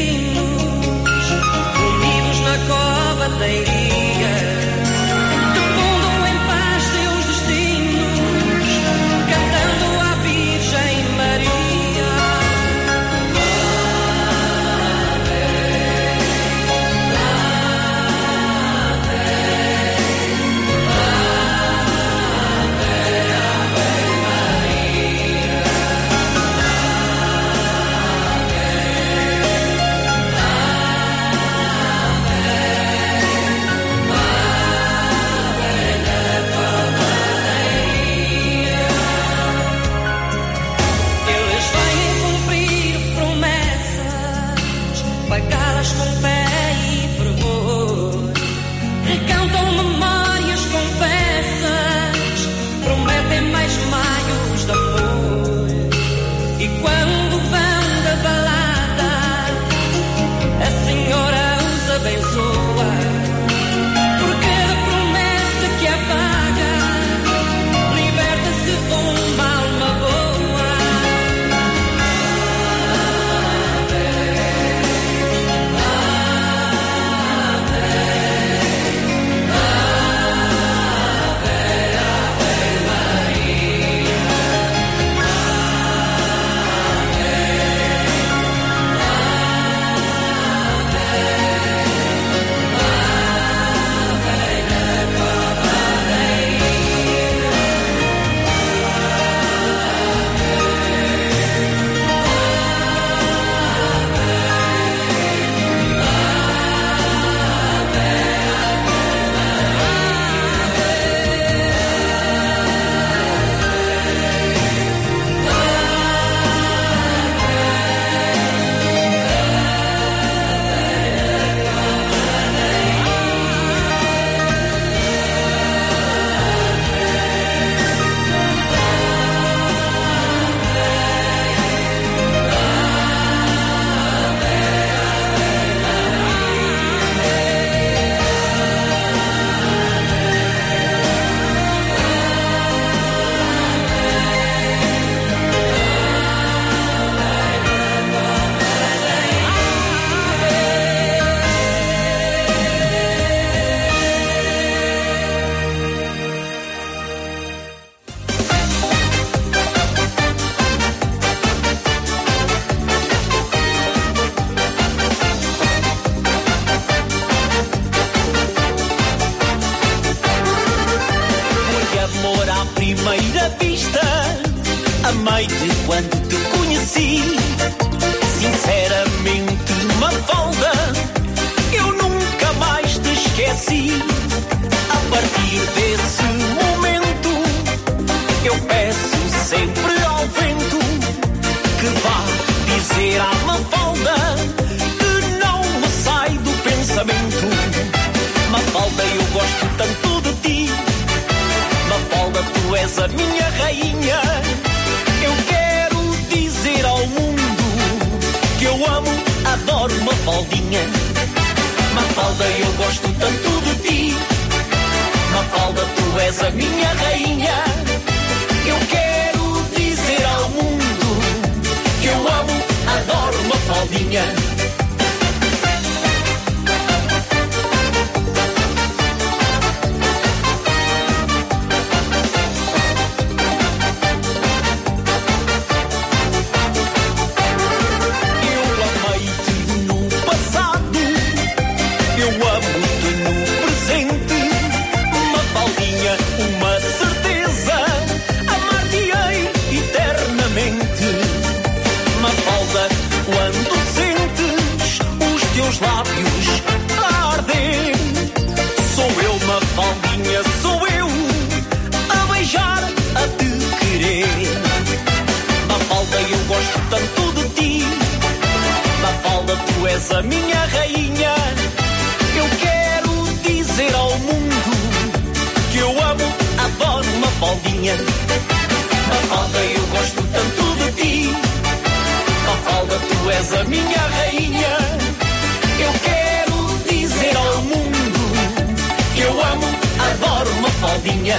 primeira vista, amei-te quando te conheci. Sinceramente, Mafalda, eu nunca mais te esqueci. A partir desse momento, eu peço sempre ao vento que vá dizer à Mafalda que não me sai do pensamento. Mafalda, eu gosto tanto de ti. Mafalda, tu és a minha rainha. Eu quero dizer ao mundo que eu amo, adoro Mafaldinha. Mafalda, eu gosto tanto de ti. Mafalda, tu és a minha rainha. Eu quero dizer ao mundo que eu amo, adoro Mafaldinha. Uma certeza, amar-te-ei eternamente. Mafalda, quando sentes os teus lábios a arder, sou eu, Mafaldinha, sou eu a beijar, a te querer. Mafalda, eu gosto tanto de ti. Mafalda, tu és a minha rainha. Eu quero dizer ao mundo que eu amo, adoro Mafaldinha. Mafalda, eu gosto tanto de ti. Mafalda, tu és a minha rainha. Eu quero dizer ao mundo que eu amo, adoro Mafaldinha.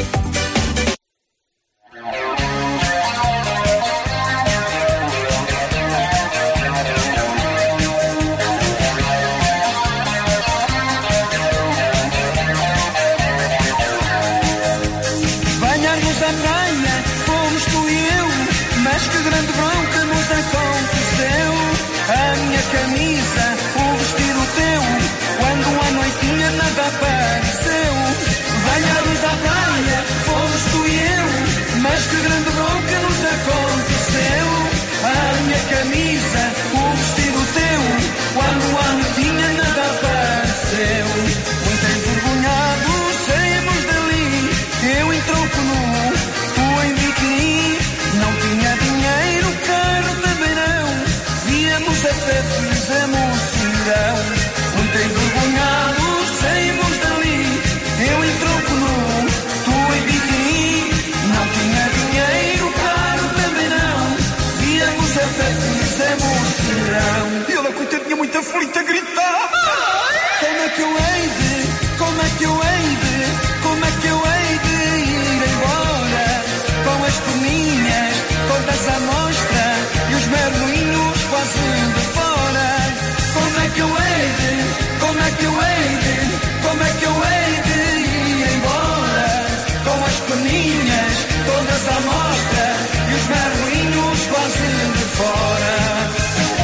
Camisa, o vestido teu, quando a noitinha nada apareceu. Banhados à praia, fomos tu e eu, mas que grande bronca nos aconteceu. A minha camisa, o vestido teu, quando a noitinha nada apareceu. Muito envergonhado saímos dali, eu em tronco nu, tu em biquíni. Não tinha dinheiro, carro também não. Viemos a pé, fizemos cirão. Muito envergonhado saímos dali, eu em tronco nu, tu em biquíni. Não tinha dinheiro, caro também não. Viemos a pé, fizemos cirão. E ela, coitadinha, muito aflita, a gritar: como é que eu hei de, como é que eu hei de, como é que eu hei de ir embora? Com as perninhas todas à mostra e os merluinhos quase de fora. Como é que eu hei de, como é que eu hei de, como é que eu hei de ir embora? Com as perninhas todas à mostra e os merluinhos quase de fora.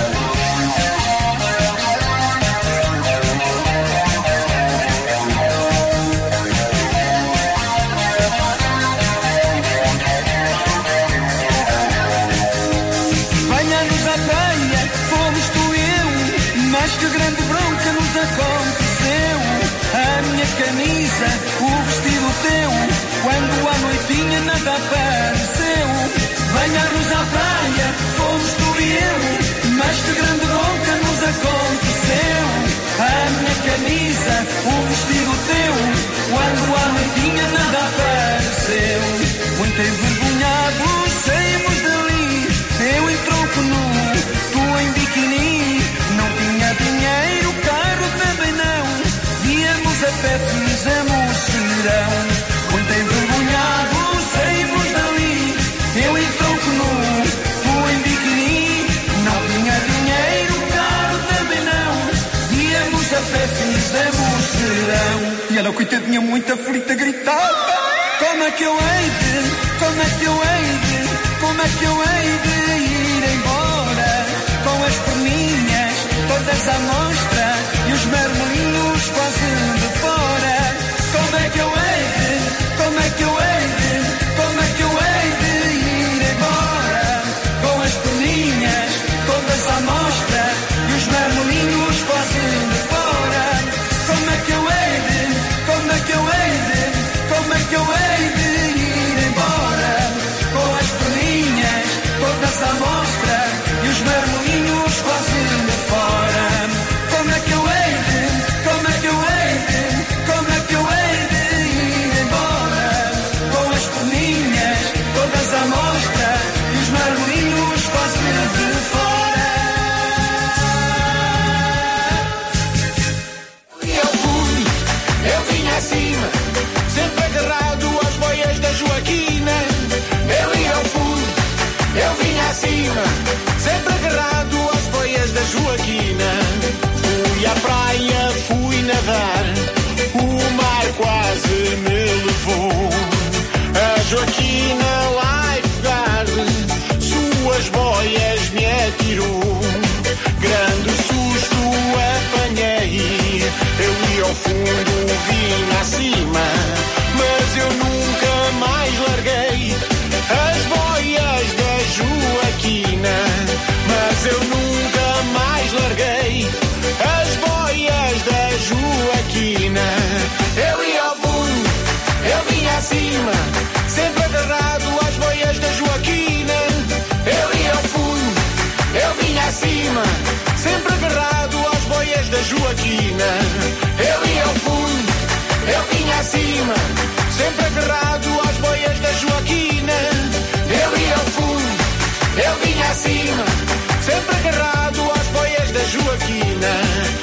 Mas que grande bronca nos aconteceu. A minha camisa, o vestido teu, quando à noitinha nada apareceu. Banhar-nos à praia, fomos tu e eu, mas que grande bronca nos aconteceu. A minha camisa, o vestido teu, quando à noitinha nada apareceu. Muito envergonhado saímos dali, eu em tronco nu, tu em biquíni. Não tinha dinheiro, carro também não. Viemos a pé, fizemos cirão. Muito envergonhado saímos dali, eu em tronco nu, tu em biquíni. Não tinha dinheiro, carro também não. Viemos a pé, fizemos cirão. E ela, coitadinha, muito aflita, gritava: como é que eu hei de, como é que eu hei de, como é que eu hei de ir embora? Com as perninhas todas à mostra e os merluinhos quase de fora. Como é que eu hei de, como é que eu hei de, como Joaquina. Fui à praia, fui nadar, o mar quase me levou. A Joaquina lá afogar, suas boias me atirou. Grande susto apanhei, eu ia ao fundo, vinha acima, mas eu nunca mais larguei as boias da Joaquina. Mas eu nunca mais larguei as boias da Joaquina. Eu ia ao fundo, eu vinha acima, sempre agarrado às boias da Joaquina. Eu ia ao fundo, eu vinha acima, sempre agarrado às boias da Joaquina. Eu ia ao fundo, eu vinha acima, sempre agarrado às boias da Joaquina. Eu ia ao fundo, eu vinha acima, sempre agarrado às boias da Joaquina.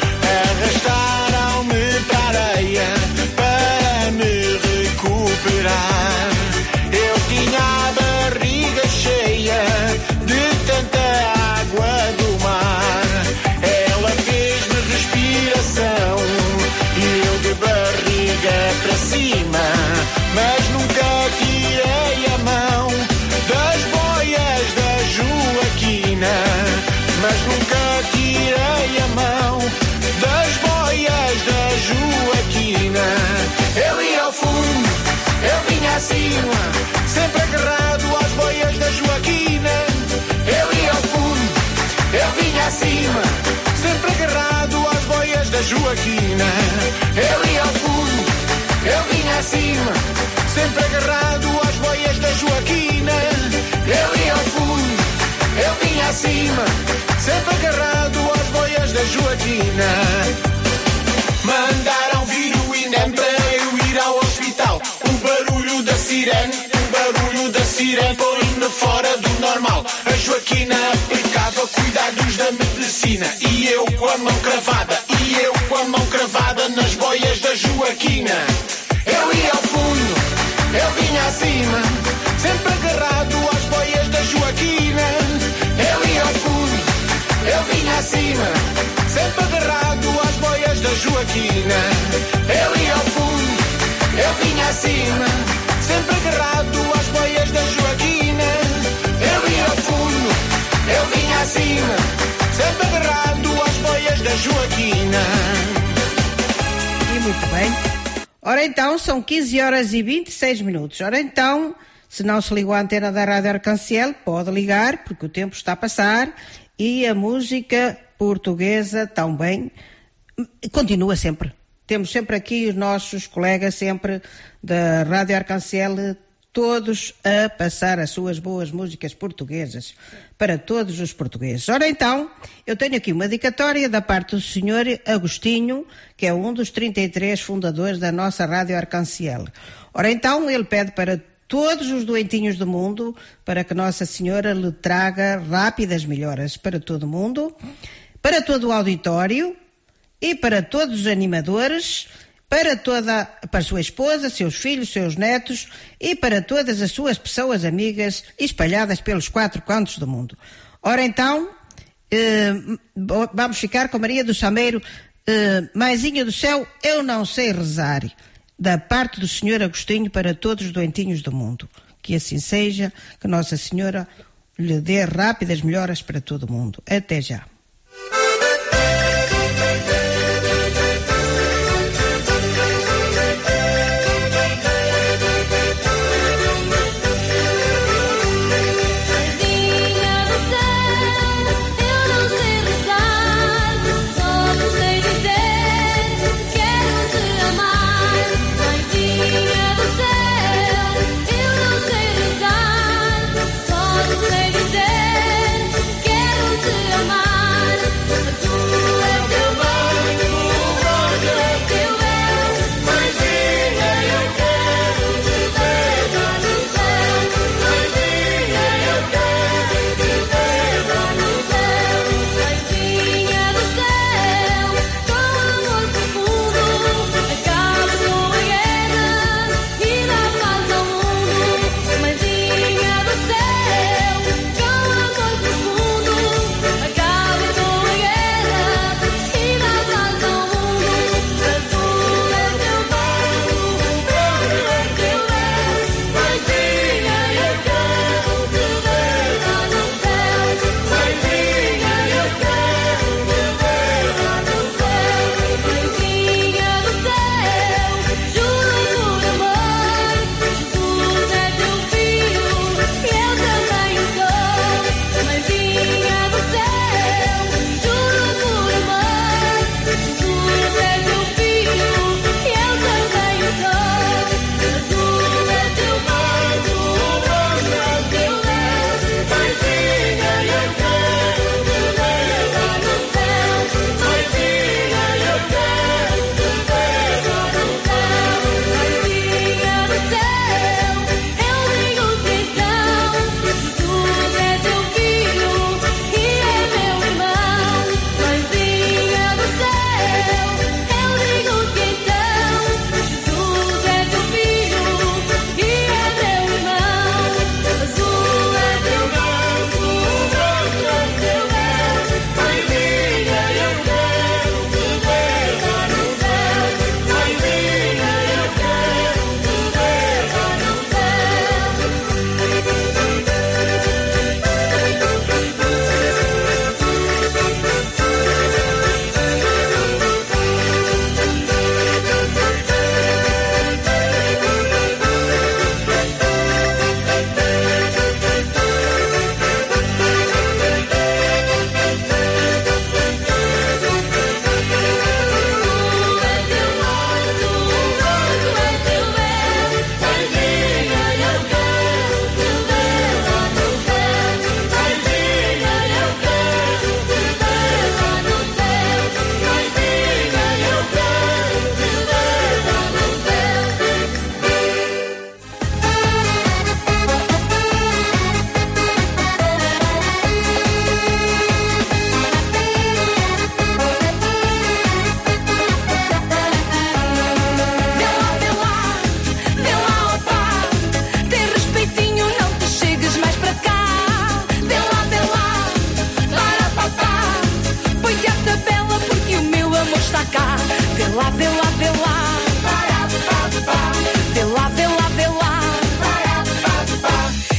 Arrastaram-me para a areia para me recuperar. Eu tinha a barriga cheia de tanta água do mar. Ela fez-me respiração e eu de barriga para cima, mas nunca tirei a mão das boias da Joaquina. Mas nunca tirei a mão das boias da Joaquina. Eu ia ao fundo, eu vinha acima, sempre agarrado às boias da Joaquina. Eu ia ao fundo, eu vinha acima, sempre agarrado às boias da Joaquina. Eu ia ao fundo, eu vinha acima, sempre agarrado às boias da Joaquina. Eu ia ao fundo, eu vinha acima, sempre agarrado às boias da Joaquina. Mandaram vir o INEM para eu ir ao hospital. O barulho da sirene, o barulho da sirene põe-me fora do normal. A Joaquina aplicava cuidados da medicina e eu com a mão cravada, e eu com a mão cravada nas boias da Joaquina. Eu ia ao fundo, eu vinha acima, sempre agarrado às boias da Joaquina. Eu ia ao fundo, eu vinha acima, sempre agarrado às boias da Joaquina. Eu ia ao fundo, eu vinha acima, sempre agarrado às boias da Joaquina. Eu ia ao fundo, eu vinha acima, sempre agarrado às boias da Joaquina. E muito bem. Ora então, são quinze horas e vinte e seis minutos. Ora então, se não se ligou a antena da Rádio Arcanciel, pode ligar, porque o tempo está a passar e a música portuguesa também continua sempre. Temos sempre aqui os nossos colegas sempre da Rádio Arcanciel, todos a passar as suas boas músicas portuguesas para todos os portugueses. Ora então, eu tenho aqui uma dedicatória da parte do senhor Agostinho, que é um dos trinta e três fundadores da nossa Rádio Arcanciel. Ora então, ele pede para todos os doentinhos do mundo, para que Nossa Senhora lhe traga rápidas melhoras para todo o mundo, para todo o auditório e para todos os animadores, para toda, para a sua esposa, seus filhos, seus netos e para todas as suas pessoas amigas espalhadas pelos quatro cantos do mundo. Ora então, eh, vamos ficar com Maria do Chameiro, eh, Mãezinha do Céu, eu não sei rezar, da parte do senhor Agostinho para todos os doentinhos do mundo. Que assim seja, que Nossa Senhora lhe dê rápidas melhoras para todo o mundo. Até já. Só sei dizer, quero te amar.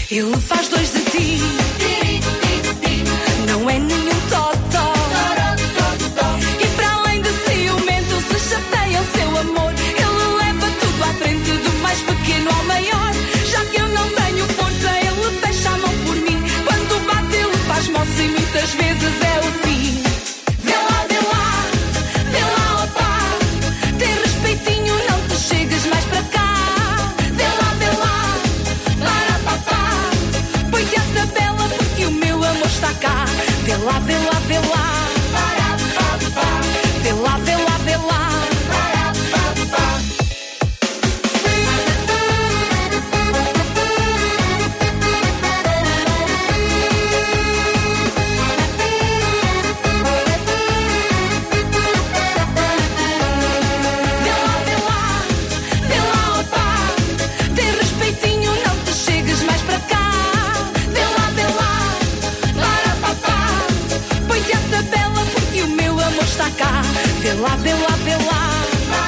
Ele faz dois de ti, não é nenhum totó. E para além de ciumento, se chateia o seu amor. Ele leva tudo à frente, do mais pequeno ao maior. Já que eu não tenho força, ele fecha a mão por mim. Quando bate, ele faz moça e muitas vezes é o fim. Vê lá, vê lá, vê lá, opá. Tem respeitinho, não te chegues mais para cá. Vê lá, vê lá, para papá. Põe-te à tabela porque o meu amor está cá. Vê lá, vê lá, vê lá, para papá. Vê lá, vê lá, vê lá, para papá. Vê lá, vê lá, vê lá,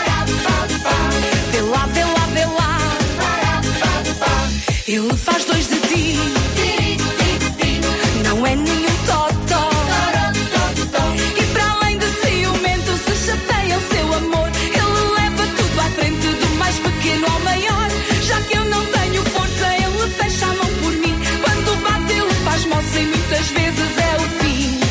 vê lá, vê lá, vê lá. Ele faz dois de ti, não é nenhum totó. E para além de ciumento, se chateia o seu amor. Ele leva tudo à frente, do mais pequeno ao maior. Já que eu não tenho força, ele fecha a mão por mim. Quando bate, ele faz moça e muitas vezes é o fim.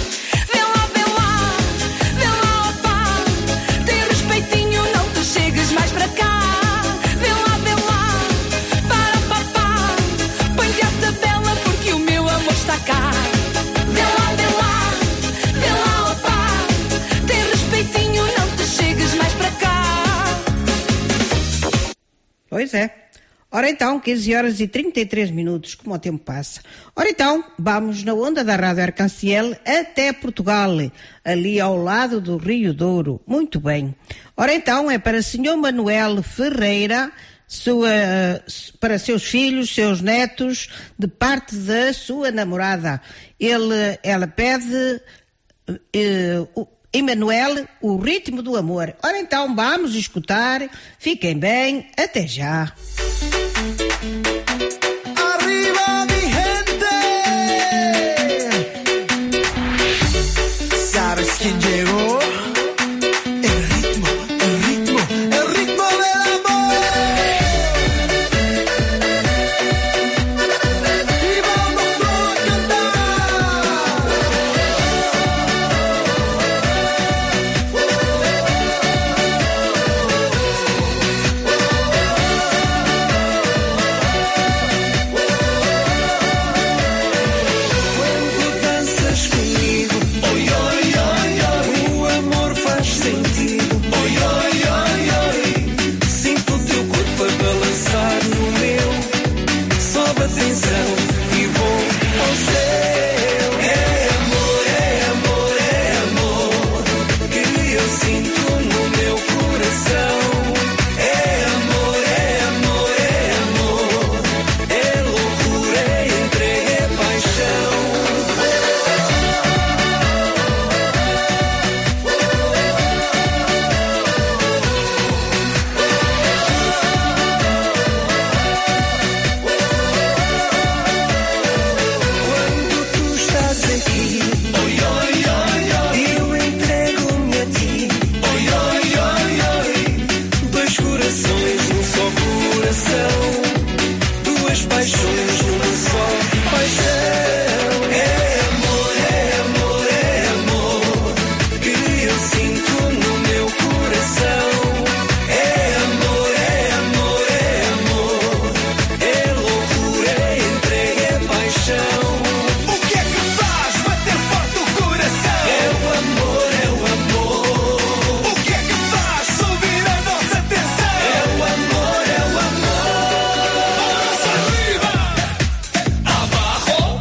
Mais para cá, vê lá, vê lá, para papá. Põe-te à tabela porque o meu amor está cá. Vê lá, vê lá, vê lá, opá. Tem respeitinho, não te chegues mais para cá. Pois é. Ora então, quinze horas e trinta e três minutos, como o tempo passa. Ora então, vamos na onda da Rádio Arcanciel até Portugal, ali ao lado do Rio Douro. Muito bem. Ora então, é para o senhor Manuel Ferreira, sua, para seus filhos, seus netos, de parte da sua namorada. Ele, ela pede... Uh, uh, Emanuel, o ritmo do amor. Ora então, vamos escutar. Fiquem bem, até já. Arriba, mi gente. ¿Sabes quién llegó? El ritmo, el ritmo, el ritmo del amor. Y vamos todos a cantar. Abajo.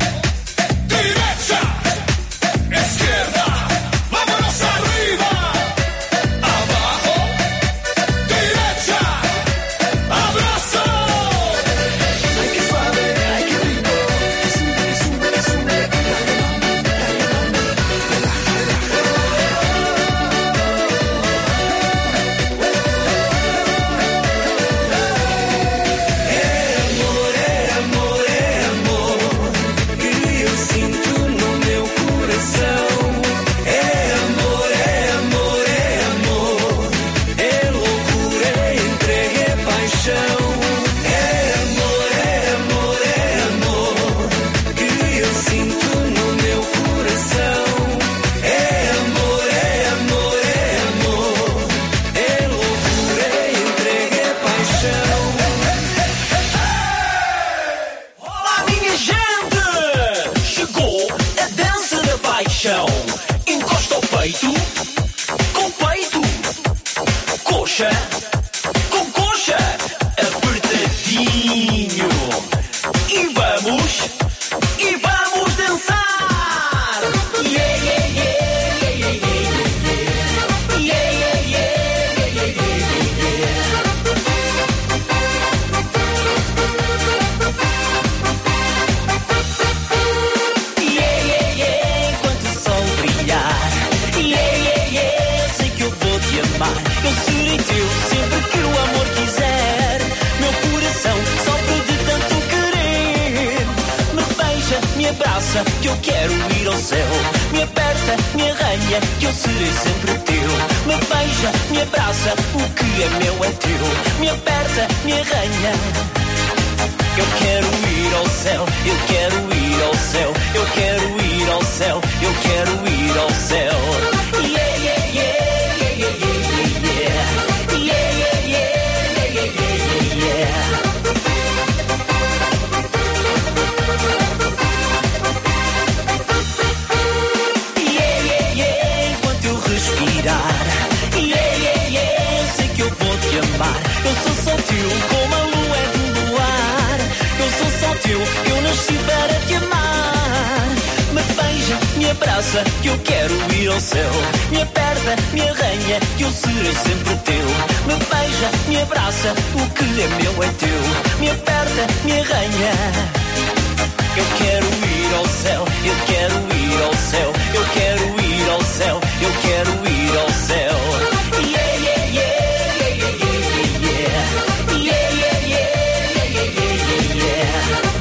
abraça, que eu quero ir ao céu. Me aperta, me arranha, que eu serei sempre teu. Me beija, me abraça, o que é meu é teu. Me aperta, me arranha. Eu quero ir ao céu, eu quero ir ao céu, eu quero ir ao céu, eu quero ir ao céu. Yeah, yeah, yeah, yeah, yeah, yeah, yeah. Yeah, yeah, yeah, yeah, yeah, yeah, yeah. Yeah, yeah, yeah, enquanto eu respirar. Yeah, yeah, yeah, eu sei que eu vou te amar. Eu sou só teu, como a lua é do luar. Eu sou só teu, eu nasci para te amar. Me beija, me abraça, que eu quero ir ao céu. Me aperta, me arranha, que eu serei sempre teu. Me beija, me abraça, o que é meu é teu. Me aperta, me arranha. Eu quero ir ao céu, eu quero ir ao céu, eu quero ir ao céu, eu quero ir ao céu. Yeah, yeah, yeah, yeah, yeah, yeah, yeah. Yeah, yeah, yeah, yeah, yeah, yeah, yeah.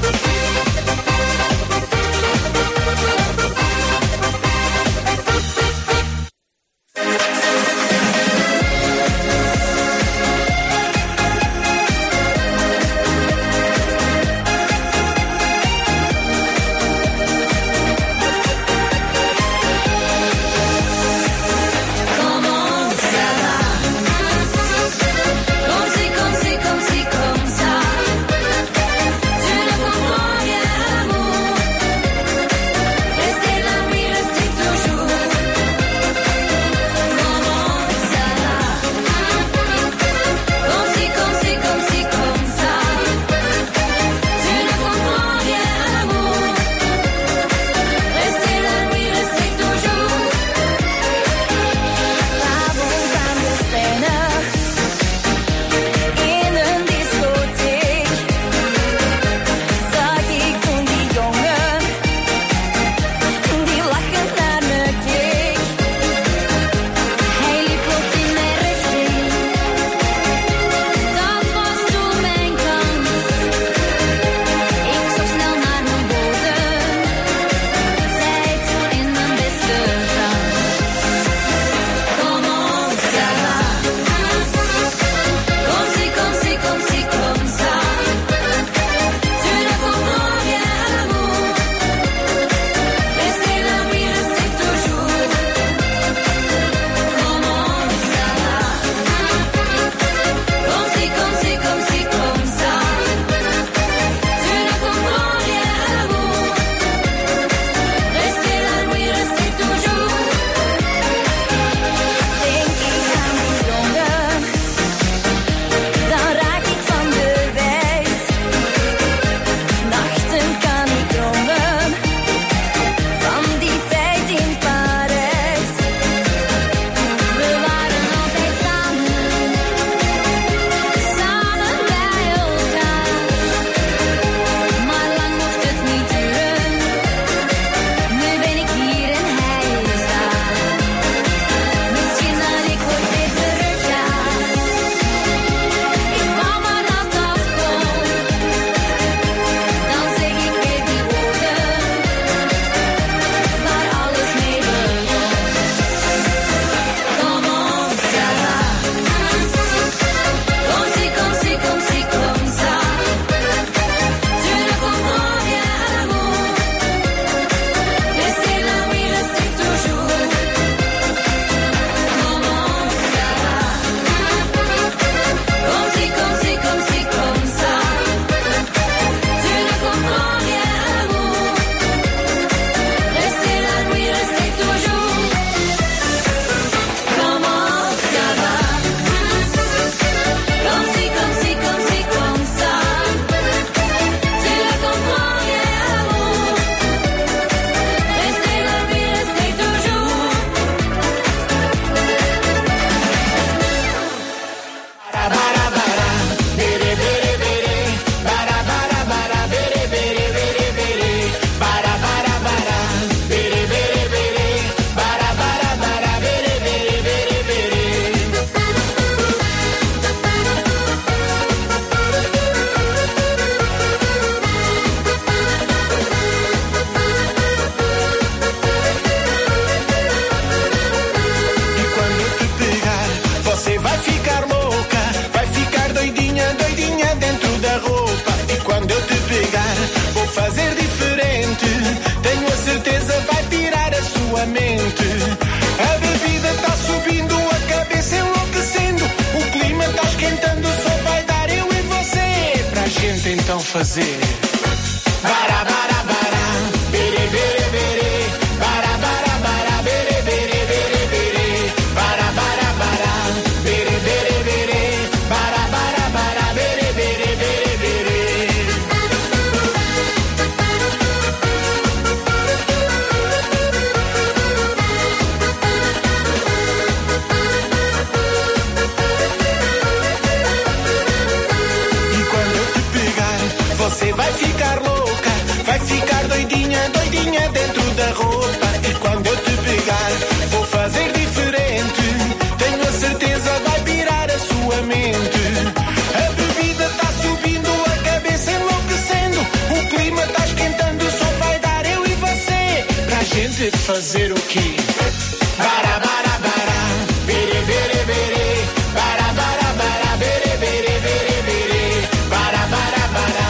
fazer. Bara, bara, bara, bere, bere, bere. Bara, bara, bara, bere, bere, bere, bere. Bara, bara, bara, bere, bere, bere. Bara, bara, bara, bere, bere, bere, bere. Você vai ficar louca, vai ficar doidinha, doidinha dentro da roupa. E quando eu te pegar, vou fazer diferente. Tenho a certeza, vai pirar a sua mente. A bebida tá subindo, a cabeça enlouquecendo. O clima tá esquentando, só vai dar eu e você. Pra gente fazer o quê? Bara, bara, bara, bere, bere, bere. Bara, bara, bara, bere, bere, bere, bere. Bara, bara, bara.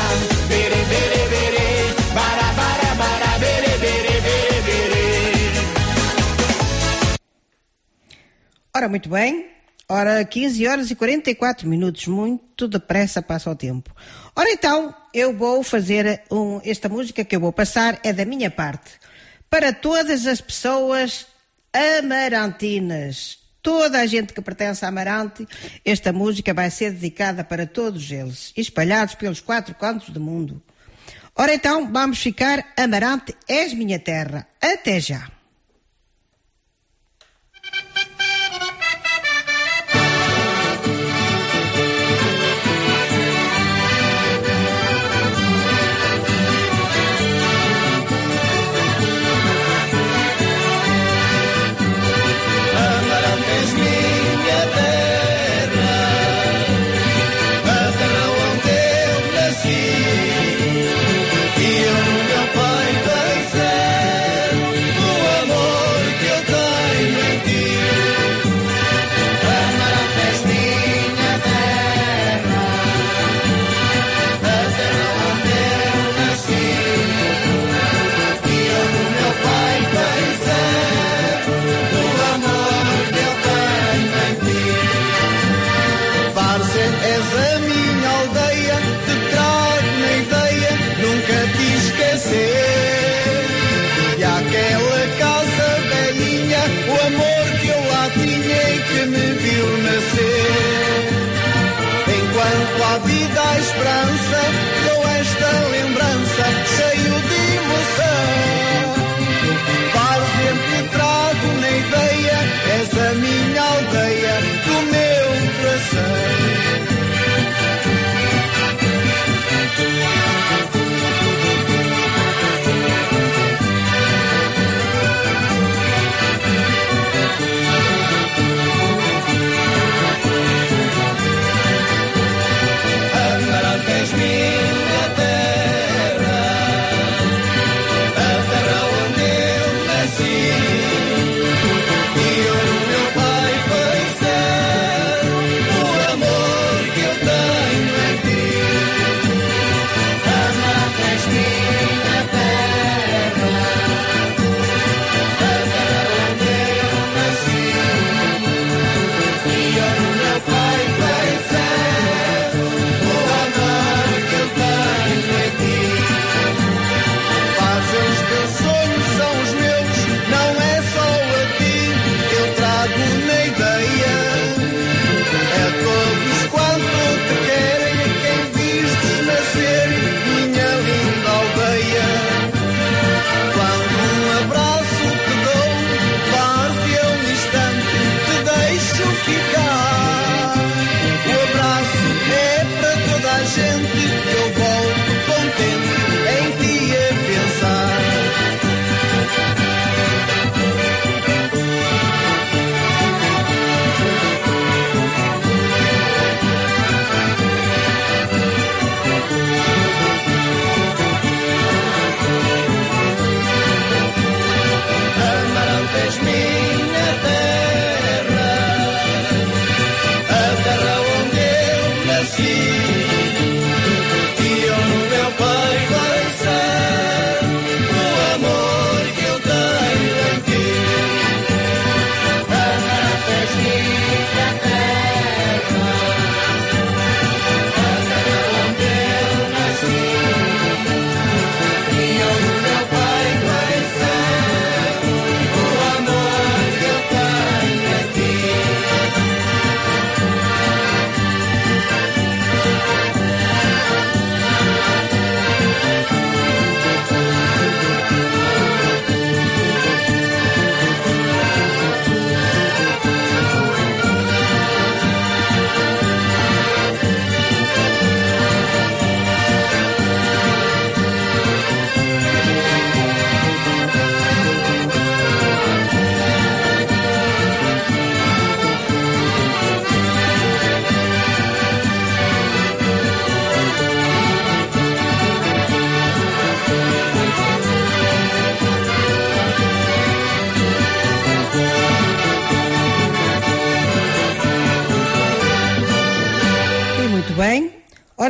Ora, muito bem. Ora, quinze horas e quarenta e quatro minutos. Muito depressa passa o tempo. Ora, então, eu vou fazer um, esta música que eu vou passar é da minha parte. Para todas as pessoas amarantinas. Toda a gente que pertence a Amarante, esta música vai ser dedicada para todos eles, espalhados pelos quatro cantos do mundo. Ora, então, vamos ficar Amarante, és minha terra. Até já. A vida, a esperança, dou esta lembrança, cheio de emoção. Para sempre trago na ideia, és a minha aldeia, do meu coração. Amarante és minha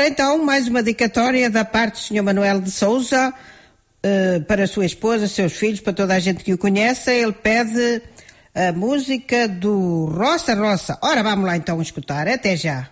então, mais uma dedicatória da parte do senhor Manuel de Souza, uh, para a sua esposa, seus filhos, para toda a gente que o conhece. Ele pede a música do Roça Roça. Ora, vamos lá então escutar. Até já.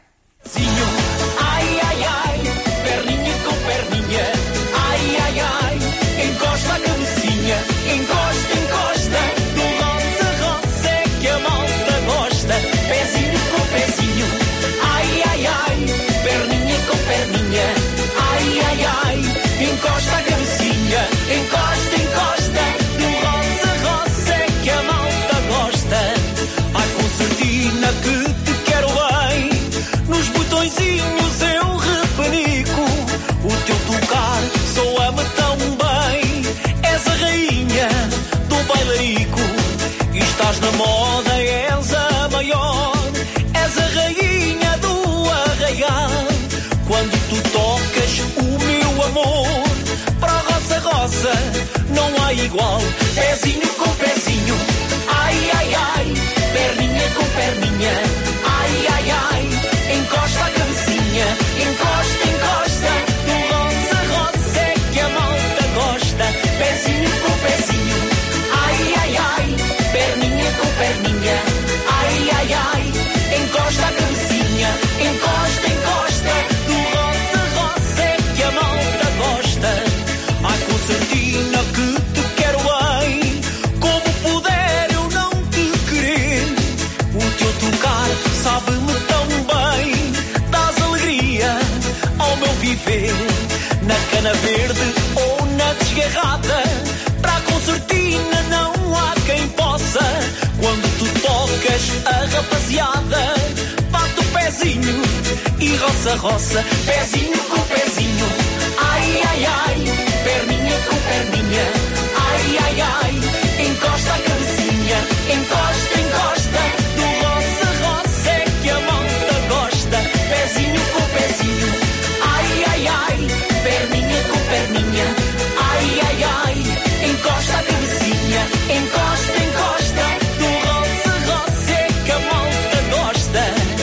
Ai, ai, ai, perninha com perninha. Ai, ai, ai, encosta a cabecinha. Encosta, encosta, no roça, roça é que a malta gosta. Pezinho com pezinho. Ai, ai, ai, perninha com perninha. Ai, ai, ai, encosta a cabecinha. Encosta, encosta, no roça, roça é que a malta gosta. Ai, concertina que te quero bem. Nos botõezinhos eu repenico. O teu tocar soa-me tão bem. És a rainha do bailarico. E estás na moda, és a maior. És a rainha do arraial. Quando tu tocas o meu amor, para a roça, roça não há igual. Pezinho com pezinho. Ai, ai, ai, perninha com perninha. Ai, ai, ai, encosta a cabecinha. Encosta, encosta, no roça, roça é que a malta gosta. Pezinho com pezinho. Ai, ai, ai, perninha com perninha. Ai, ai, ai, encosta a cabecinha. Encosta, encosta, no roça, roça é que a malta gosta. Ai, concertina que te quero bem. Como puder eu não te querer. O teu tocar sabe-me tão bem. Dás alegria ao meu viver. Na cana verde ou na desgarrada, para a concertina não há quem possa. Quando tu tocas a rapaziada, bate o pezinho e roça, roça. Pezinho com pezinho. Ai, ai, ai, perninha com perninha. Ai, ai, ai, encosta a cabecinha. Encosta, encosta, do roça, roça é que a malta gosta. Pezinho com pezinho. Ai, ai, ai, perninha com perninha. Ai, ai, ai, encosta a cabecinha. Encosta, encosta, do roça, roça é que a malta gosta.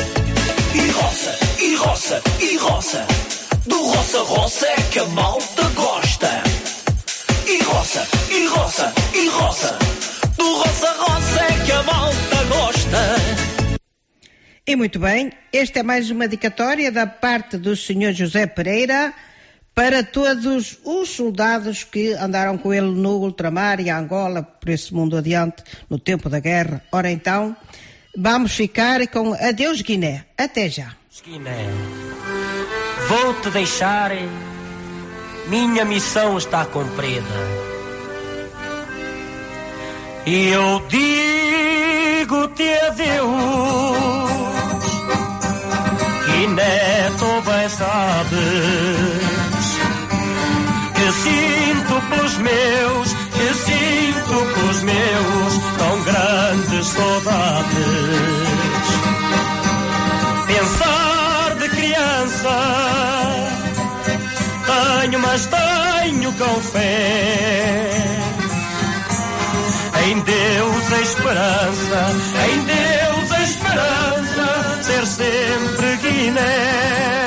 E roça, e roça, e roça, do roça, roça é que a malta gosta. E roça, e roça, e roça, do roça, roça é que a malta gosta. E muito bem, esta é mais uma dedicatória da parte do senhor José Pereira para todos os soldados que andaram com ele no ultramar e Angola, por esse mundo adiante, no tempo da guerra. Ora então, vamos ficar com Adeus Guiné. Até já. Guiné, vou-te deixar, minha missão está cumprida. E eu digo-te adeus, Guiné, tu bem sabes que sinto pelos meus, que sinto pelos meus tão grandes saudades. Pensar de criança tenho, mas tenho com fé em Deus a esperança, em Deus a esperança, ser sempre Guiné.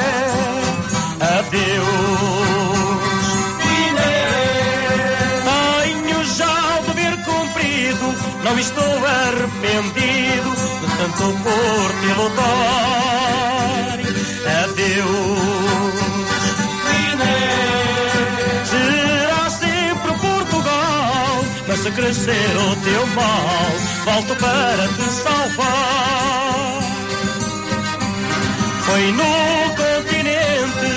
Adeus, Guiné. Tenho já o dever cumprido, não estou arrependido de tanto por te lutar. Adeus, Guiné. Será sempre Portugal, mas se crescer o teu mal, volto para te salvar. Foi no continente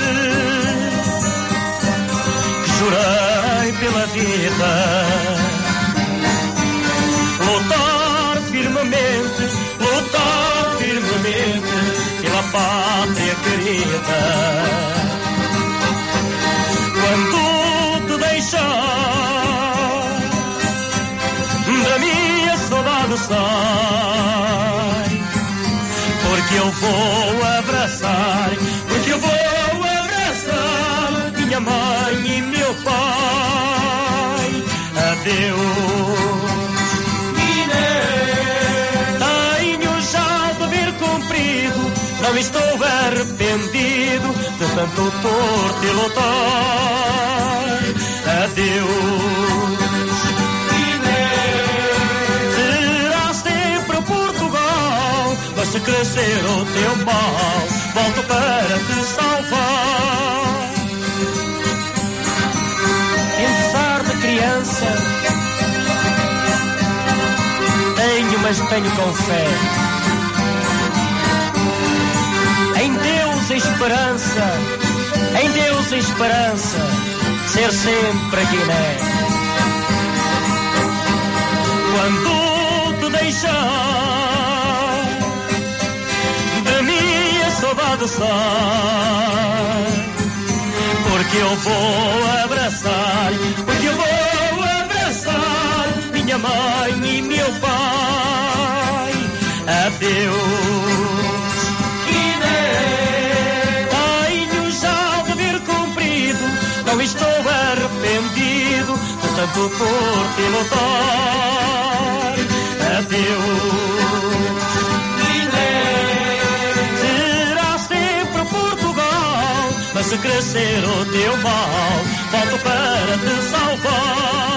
que jurei pela vida lutar firmemente, lutar firmemente pela pátria querida. Quando te deixar, da minha saudade sai, porque eu vou abraçar, porque eu vou abraçar minha mãe e meu pai. Adeus, Guiné. Tenho já o dever cumprido, não estou arrependido de tanto torto e lutar. Adeus, Inês. Será sempre Portugal, mas se crescer o teu mal, volto para te salvar. Pensar de criança tenho, mas tenho com fé. Em Deus a esperança, em Deus a esperança, ser sempre a Guiné. Quando te deixar, de mim a saudade sai, porque eu vou abraçar, porque eu vou abraçar minha mãe e meu pai. Adeus, Guiné. Tenho já o dever cumprido, não estou arrependido de tanto torto e lutar. Adeus, Guiné. Será sempre Portugal, mas se crescer o teu mal, volto para te salvar.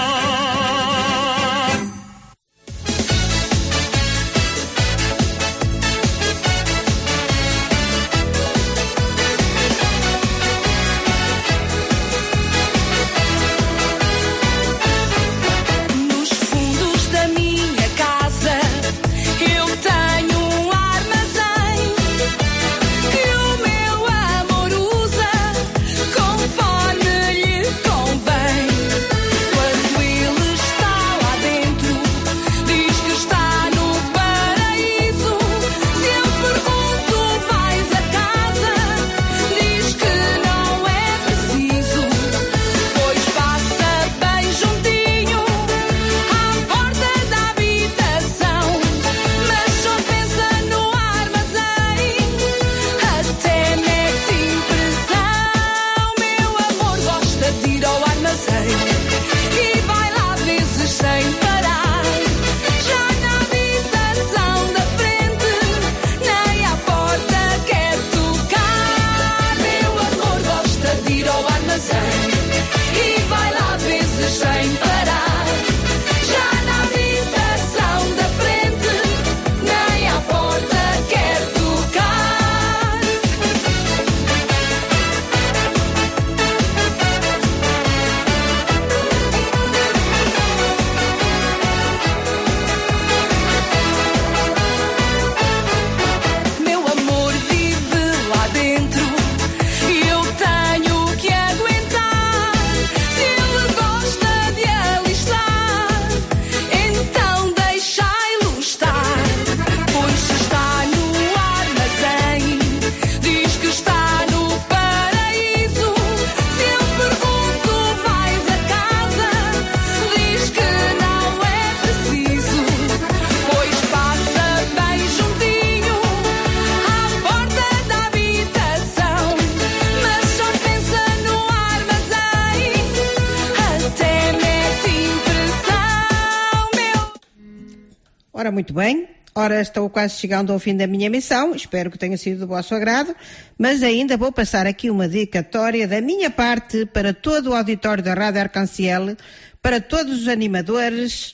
Ora, muito bem. Ora, estou quase chegando ao fim da minha missão. Espero que tenha sido do vosso agrado. Mas ainda vou passar aqui uma dedicatória da minha parte para todo o auditório da Rádio Arcanciel, para todos os animadores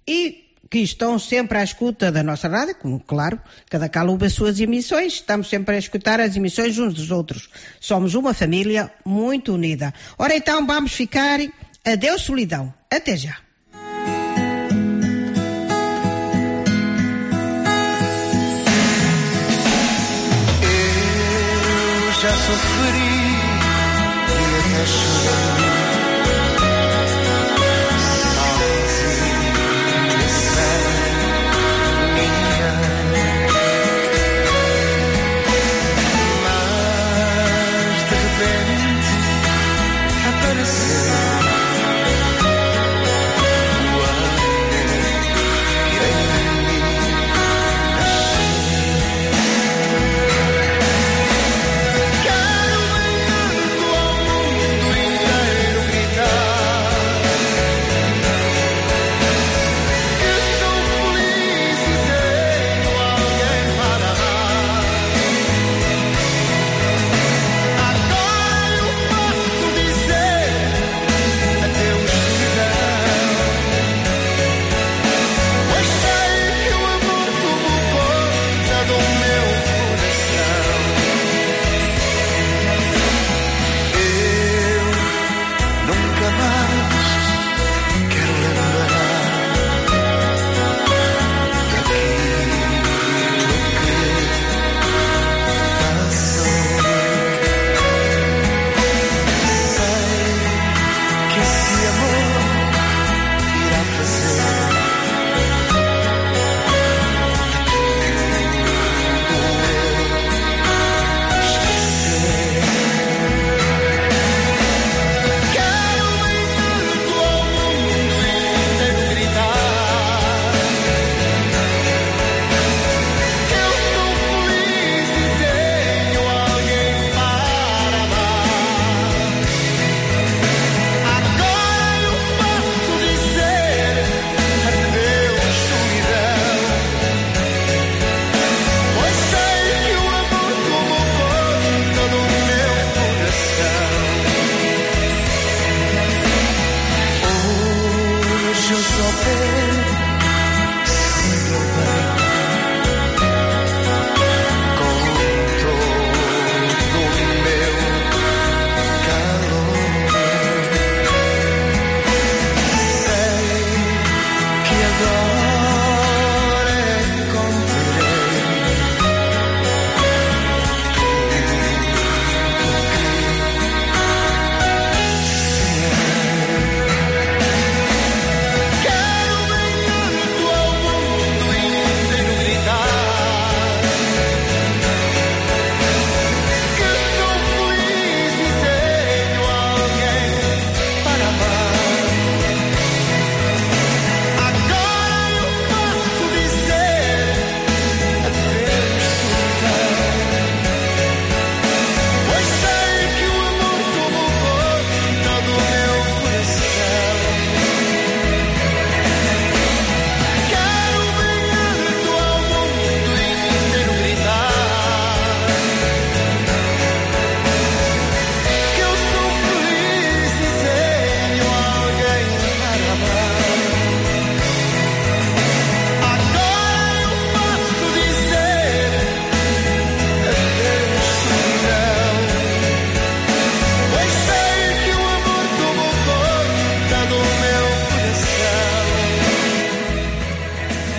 e que estão sempre à escuta da nossa rádio, como, claro, cada qual ouve as suas emissões. Estamos sempre a escutar as emissões uns dos outros. Somos uma família muito unida. Ora, então, vamos ficar. Adeus, solidão. Até já. Já sofri e até chorei, sozinho, sem ninguém. Mas de repente apareceu o amor que em mim nasceu.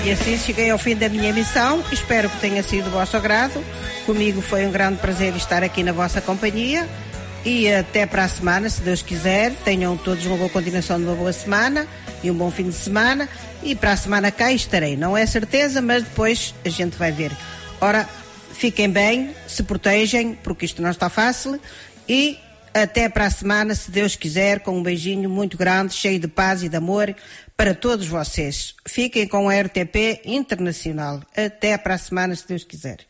E assim cheguei ao fim da minha emissão. Espero que tenha sido do vosso agrado. Comigo foi um grande prazer estar aqui na vossa companhia. E até para a semana, se Deus quiser. Tenham todos uma boa continuação de uma boa semana e um bom fim de semana. E para a semana cá estarei. Não é certeza, mas depois a gente vai ver. Ora, fiquem bem, se protegem, porque isto não está fácil. E até para a semana, se Deus quiser, com um beijinho muito grande, cheio de paz e de amor para todos vocês. Fiquem com a R T P Internacional. Até para a semana, se Deus quiser.